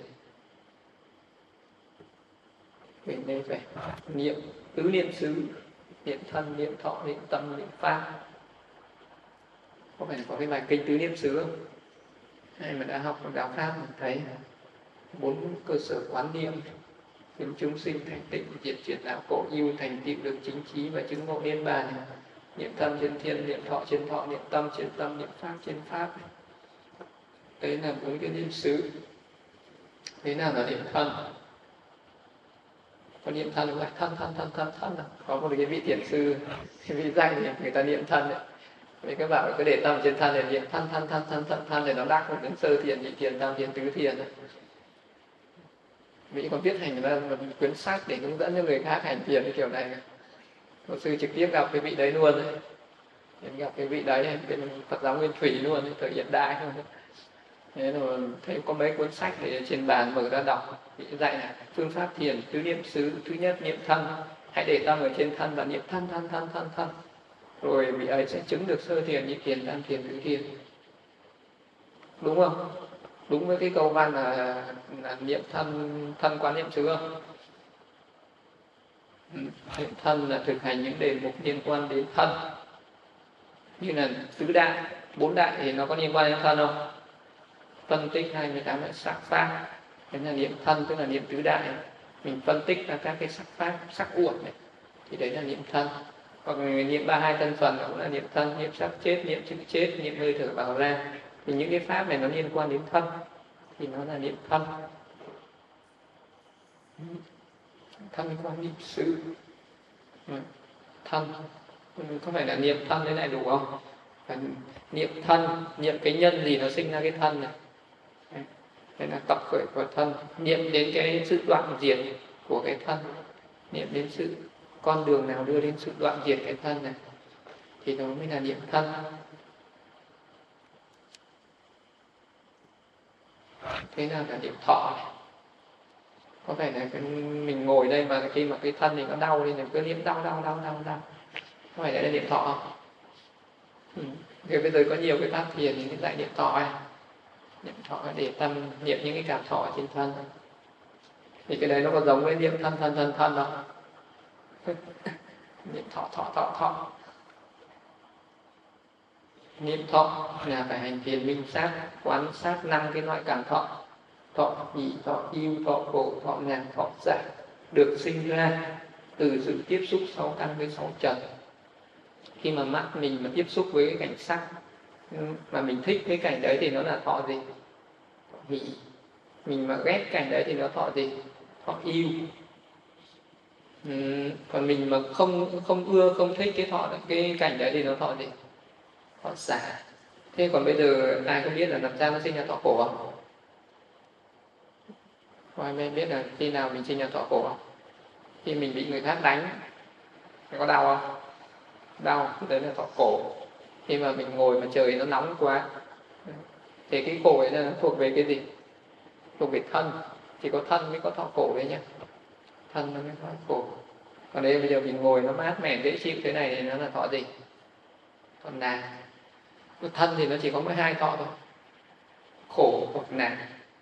Mình đây phải niệm tứ niệm xứ, niệm thân, niệm thọ, niệm tâm, niệm pháp. Có phải có cái bài kinh tứ niệm xứ không? Hay mà đã học đạo pháp mình thấy 4 cơ sở quán niệm: khiến chúng sinh thành tịnh, diệt chuyển đạo cổ yêu, thành tựu được chính trí và chứng ngộ niết bàn. Niệm tâm trên thiên, niệm thọ trên thọ, niệm tâm trên tâm, niệm pháp trên pháp. Đấy là 4 cái niệm xứ. Thế nào là niệm thân? Còn niệm thân là thân. Có một cái vị thiền sư, cái vị danh thì người ta niệm thân đấy. Vì các bạn cứ để tâm trên thân để niệm thân để nó đắc một đến sơ thiền, nhị thiền, tam thiền, tứ thiền. Mỹ còn viết thành ra một quyển sách để hướng dẫn cho người khác hành thiền cái kiểu này. Một sư trực tiếp gặp cái vị đấy luôn đấy. Gặp cái vị đấy bên Phật giáo Nguyên Thủy luôn ấy, thời hiện đại luôn. Thế rồi thấy có mấy cuốn sách để trên bàn mở ra đọc, dạy là phương pháp thiền tứ niệm xứ. Thứ nhất niệm thân, hãy để tâm ở trên thân và niệm thân. Rồi vị ấy sẽ chứng được sơ thiền, nhị thiền, tam thiền, tứ thiền. Đúng không? Đúng với cái câu văn là niệm thân quán niệm xứ không? Niệm thân là thực hành những đề mục liên quan đến thân, như là tứ đại, bốn đại thì nó có liên quan đến thân không? Phân tích 28 loại sắc pháp, đấy là niệm thân, tức là niệm tứ đại. Mình phân tích ra các cái sắc pháp, sắc uẩn này, thì đấy là niệm thân. Hoặc niệm 32 thân phần cũng là niệm thân, niệm sắc chết, niệm chữ chết, niệm hơi thở vào ra. Thì những cái pháp này nó liên quan đến thân thì nó là niệm thân. Thân quan niệm xứ. Thân không phải là niệm thân thế này đủ không? Phải niệm thân, niệm cái nhân gì nó sinh ra cái thân này. Đây là tập khởi của thân. Niệm đến cái sự đoạn diệt của cái thân, niệm đến sự con đường nào đưa đến sự đoạn diệt cái thân này, thì nó mới là niệm thân. Thế nào là niệm thọ này? Có phải là mình ngồi đây mà khi mà cái thân thì nó đau thì mình cứ niệm đau. Có phải là niệm thọ không? Thì bây giờ có nhiều cái pháp thiền thì lại niệm thọ này. Niệm thọ để tâm niệm những cái cảm thọ trên thân. Thì cái đấy nó có giống với niệm thân không? Niệm thọ. Niệm thọ là phải hành thiền minh sát, quán sát 5 cái loại cảm thọ. Thọ nhị, thọ yêu, thọ khổ, thọ ngàn, thọ giải, được sinh ra từ sự tiếp xúc 6 căn với 6 trần. Khi mà mắt mình mà tiếp xúc với cái cảnh sắc mà mình thích cái cảnh đấy thì nó là thọ gì? Thọ nhị. Mình mà ghét cảnh đấy thì nó thọ gì? Thọ yêu. Còn mình mà không ưa, không thích cái cảnh đấy thì nó thọ gì? Thọ xả. Thế còn bây giờ ai có biết là làm sao nó sinh ra thọ khổ không? Có ai biết là khi nào mình sinh ra thọ khổ không? Khi mình bị người khác đánh, có đau không? Đau, đấy là thọ khổ. Khi mà mình ngồi mà trời nó nóng quá, thì cái khổ ấy là thuộc về cái gì? Thuộc về thân. Chỉ có thân mới có thọ khổ đấy nhé. Thân nó mới có khổ. Còn đây bây giờ mình ngồi nó mát mẻ dễ chịu thế này thì nó là thọ gì? Thọ nạc. Thân thì nó chỉ có 12 thọ thôi. Khổ hoặc nạc.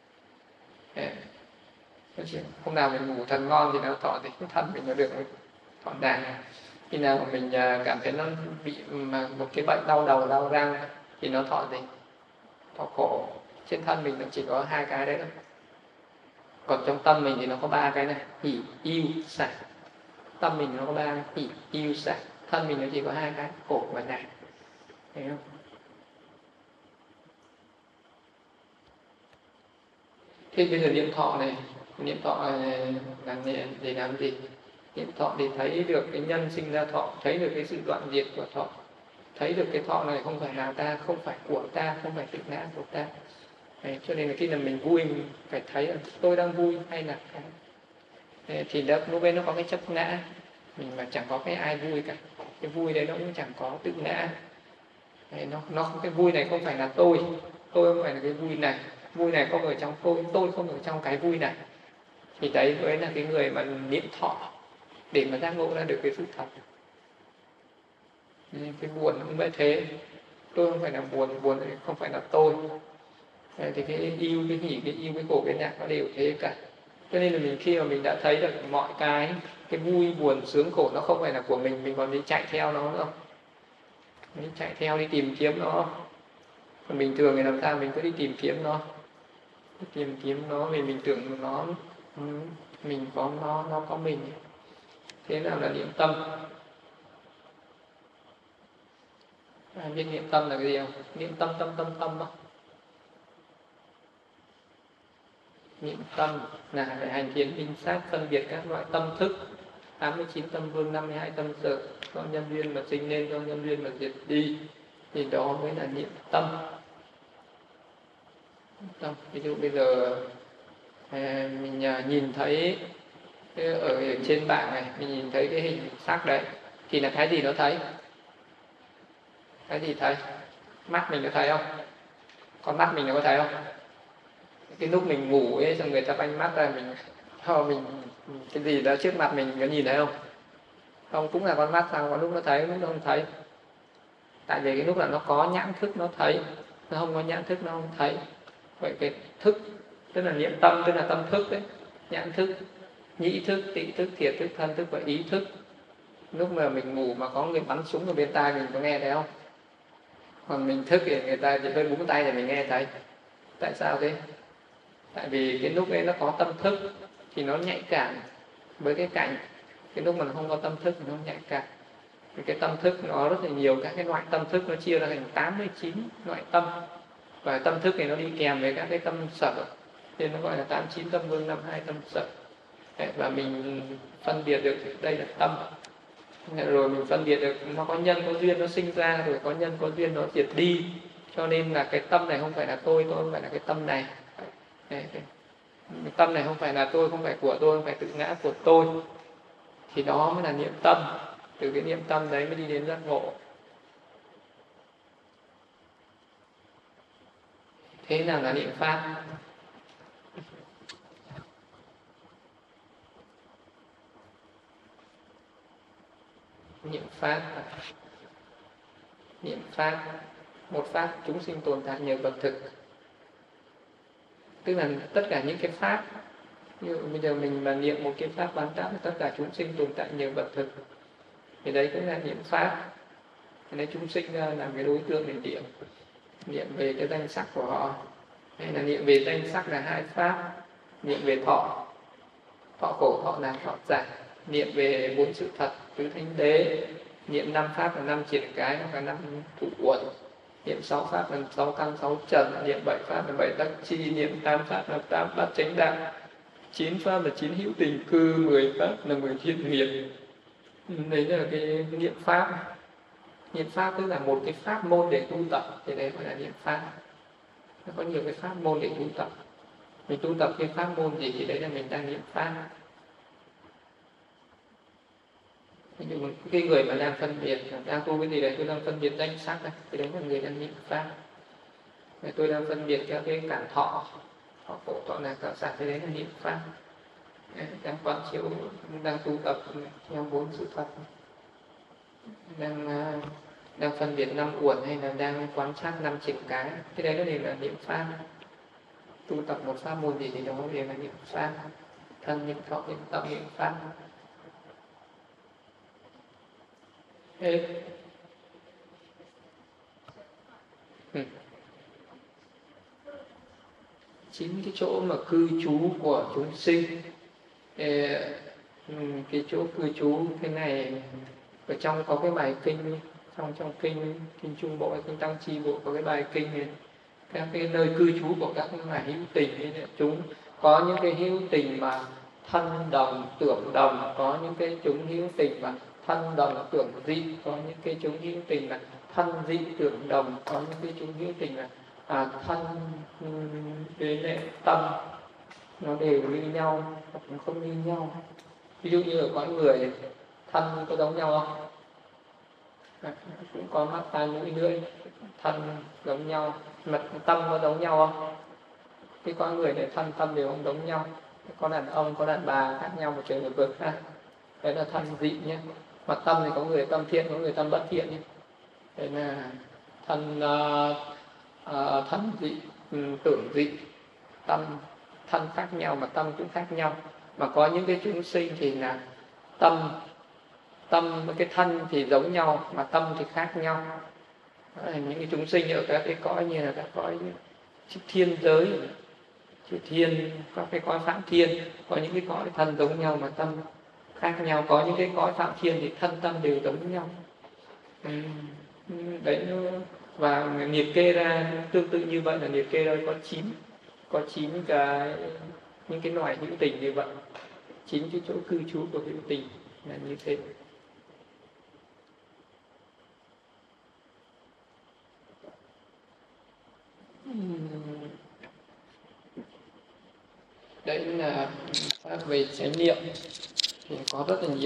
Hôm nào mình ngủ thật ngon thì nó thọ thì cái thân mình nó được thọ nạc. Khi nào mà mình cảm thấy nó bị một cái bệnh đau đầu, đau răng thì nó thọ gì? Thọ khổ. Trên thân mình nó chỉ có 2 cái đấy thôi. Còn trong tâm mình thì nó có 3 cái này: hỷ, yêu, xả. Tâm mình nó có 3 hỷ, yêu, xả. Thân mình nó chỉ có 2 cái: khổ và nạc. Thấy không? Thế bây giờ niệm thọ này, niệm thọ là để làm gì? Niệm thọ để thấy được cái nhân sinh ra thọ, thấy được cái sự đoạn diệt của thọ, thấy được cái thọ này không phải là ta, không phải của ta, không phải tự ngã của ta. Đấy, cho nên là khi nào mình vui mình phải thấy là tôi đang vui hay là cái thì lúc ấy nó có cái chấp ngã. Mình mà chẳng có cái ai vui cả, cái vui đấy nó cũng chẳng có tự ngã. Đấy, nó không, cái vui này không phải là tôi không phải là cái vui này không ở trong tôi không ở trong cái vui này. Thì đấy mới là cái người mà niệm thọ để mà giác ngộ ra được cái sự thật. Cái buồn cũng vậy thế, tôi không phải là buồn không phải là tôi. Thì cái yêu, cái hỉ, cái yêu, cái khổ, cái nhạc nó đều thế cả. Cho nên là mình khi mà mình đã thấy được mọi cái vui, buồn, sướng, khổ nó không phải là của mình còn đi chạy theo nó nữa. Mình chạy theo đi tìm kiếm nó. Còn bình thường thì làm sao mình cứ đi tìm kiếm nó. Tìm kiếm nó vì mình tưởng nó mình có nó có mình. Thế nào là niệm tâm? Ai biết niệm tâm là cái gì không? Niệm tâm không? Niệm tâm là để hành thiền minh sát, phân biệt các loại tâm thức, 89 tâm vương, 52 tâm sở, do nhân duyên mà sinh lên, do nhân duyên mà diệt đi, thì đó mới là niệm tâm. Ví dụ bây giờ mình nhìn thấy ở trên bảng này, mình nhìn thấy cái hình sắc đấy, thì là cái gì nó thấy? Cái gì thấy? Mắt mình có thấy không? Con mắt mình nó có thấy không? Cái lúc mình ngủ ấy, xong người ta banh mắt ra, mình cái gì đó trước mặt mình có nhìn thấy không? Không, cũng là con mắt, sao có lúc nó thấy, lúc nó không thấy. Tại vì cái lúc là nó có nhãn thức nó thấy, nó không có nhãn thức nó không thấy. Vậy cái thức, tức là niệm tâm, tức là tâm thức đấy, nhãn thức, nhĩ thức, tị thức, thiệt thức, thân thức và ý thức. Lúc mà mình ngủ mà có người bắn súng ở bên tai mình có nghe thấy không? Còn mình thức thì người ta chỉ hơi búng tay thì mình nghe thấy. Tại sao thế? Tại vì cái lúc ấy nó có tâm thức thì nó nhạy cảm với cái cảnh. Cái lúc mà nó không có tâm thức thì nó nhạy cảm. Vì cái tâm thức nó rất là nhiều các cái loại tâm thức, nó chia ra thành 89 loại tâm. Và tâm thức thì nó đi kèm với các cái tâm sở, nên nó gọi là 89 tâm vương, 52 tâm sở. Và mình phân biệt được đây là tâm. Rồi mình phân biệt được nó có nhân có duyên nó sinh ra, rồi có nhân có duyên nó diệt đi. Cho nên là cái tâm này không phải là tôi không phải là cái tâm này. Cái tâm này không phải là tôi, không phải của tôi, không phải tự ngã của tôi. Thì đó mới là niệm tâm. Từ cái niệm tâm đấy mới đi đến giác ngộ. Thế nào là niệm pháp? Niệm pháp, một pháp chúng sinh tồn tại nhờ vật thực. Tức là tất cả những cái pháp, như bây giờ mình mà niệm một cái pháp bán đáp, tất cả chúng sinh tồn tại nhờ vật thực, thì đấy cũng là niệm pháp. Thì đấy chúng sinh làm cái đối tượng để niệm về cái danh sắc của họ. Hay là niệm về danh sắc là hai pháp, niệm về thọ khổ, thọ lạc, thọ giải, niệm về bốn sự thật, tứ thánh đế, niệm 5 pháp là 5 triển cái hoặc là 5 thủ uẩn, niệm 6 pháp là 6 căn 6 trần, niệm 7 pháp là 7 đắc chi, niệm 8 pháp là 8 bát chánh đạo, 9 pháp là 9 hữu tình cư, 10 pháp là 10 thiện nghiệp. Đấy là cái niệm pháp. Niệm pháp tức là một cái pháp môn để tu tập, thì đấy gọi là niệm pháp. Nó có nhiều cái pháp môn để tu tập. Mình tu tập cái pháp môn gì thì đấy là mình đang niệm pháp. Nhưng cái người mà đang phân biệt, đang tu cái gì đấy, tôi đang phân biệt danh sắc đấy, thì đấy là người đang niệm pháp. Tôi đang phân biệt cái cảm thọ khổ, thọ lạc, thọ giải, thì đấy là niệm pháp. Đang quán chiếu, đang tu tập theo 4 sự thật, đang phân biệt 5 uẩn, hay là đang quán sát 5 triển cái, cái đấy nó đều là niệm pháp. Tu tập một pháp môn gì thì đó đều là niệm pháp. Thân, niệm thọ, niệm tâm, niệm pháp. Chính cái chỗ mà cư trú của chúng sinh, cái chỗ cư trú thế này, ở trong có cái bài kinh, trong kinh Trung Bộ, kinh Tăng Chi Bộ có cái bài kinh này, các cái nơi cư trú của các loài hữu tình ấy, chúng có những cái hữu tình mà thân đồng tưởng đồng, có những cái chúng hữu tình mà thân đồng tưởng dị, có những cái chúng hữu tình là thân dị tưởng đồng, có những cái chúng hữu tình là thân với lại tâm nó đều như nhau hoặc nó không như nhau. Ví dụ như ở cõi người, thân có giống nhau không? Cũng có mắt tai mũi lưỡi, thân giống nhau, mặt tâm có giống nhau không? Cái cõi người này thân tâm đều không giống nhau. Có đàn ông có đàn bà khác nhau một trời một vực ha. Đấy là thân dị nhé. Mặt tâm thì có người tâm thiện, có người tâm bất thiện nhé. Đấy là thân dị, tưởng dị, thân khác nhau mà tâm cũng khác nhau. Mà có những cái chúng sinh thì là tâm với cái thân thì giống nhau mà tâm thì khác nhau. Những cái chúng sinh ở các cái cõi như là các cõi thiên giới, thiên, các cái cõi phạm thiên, có những cái cõi thân giống nhau mà tâm khác nhau, có những cái cõi phạm thiên thì thân tâm đều giống nhau. Đấy, và liệt kê ra tương tự như vậy là liệt kê ra có 9 cái những cái loài hữu tình như vậy. Chính cái chỗ cư trú của hữu tình là như thế. Đấy là pháp về chánh niệm thì có rất là nhiều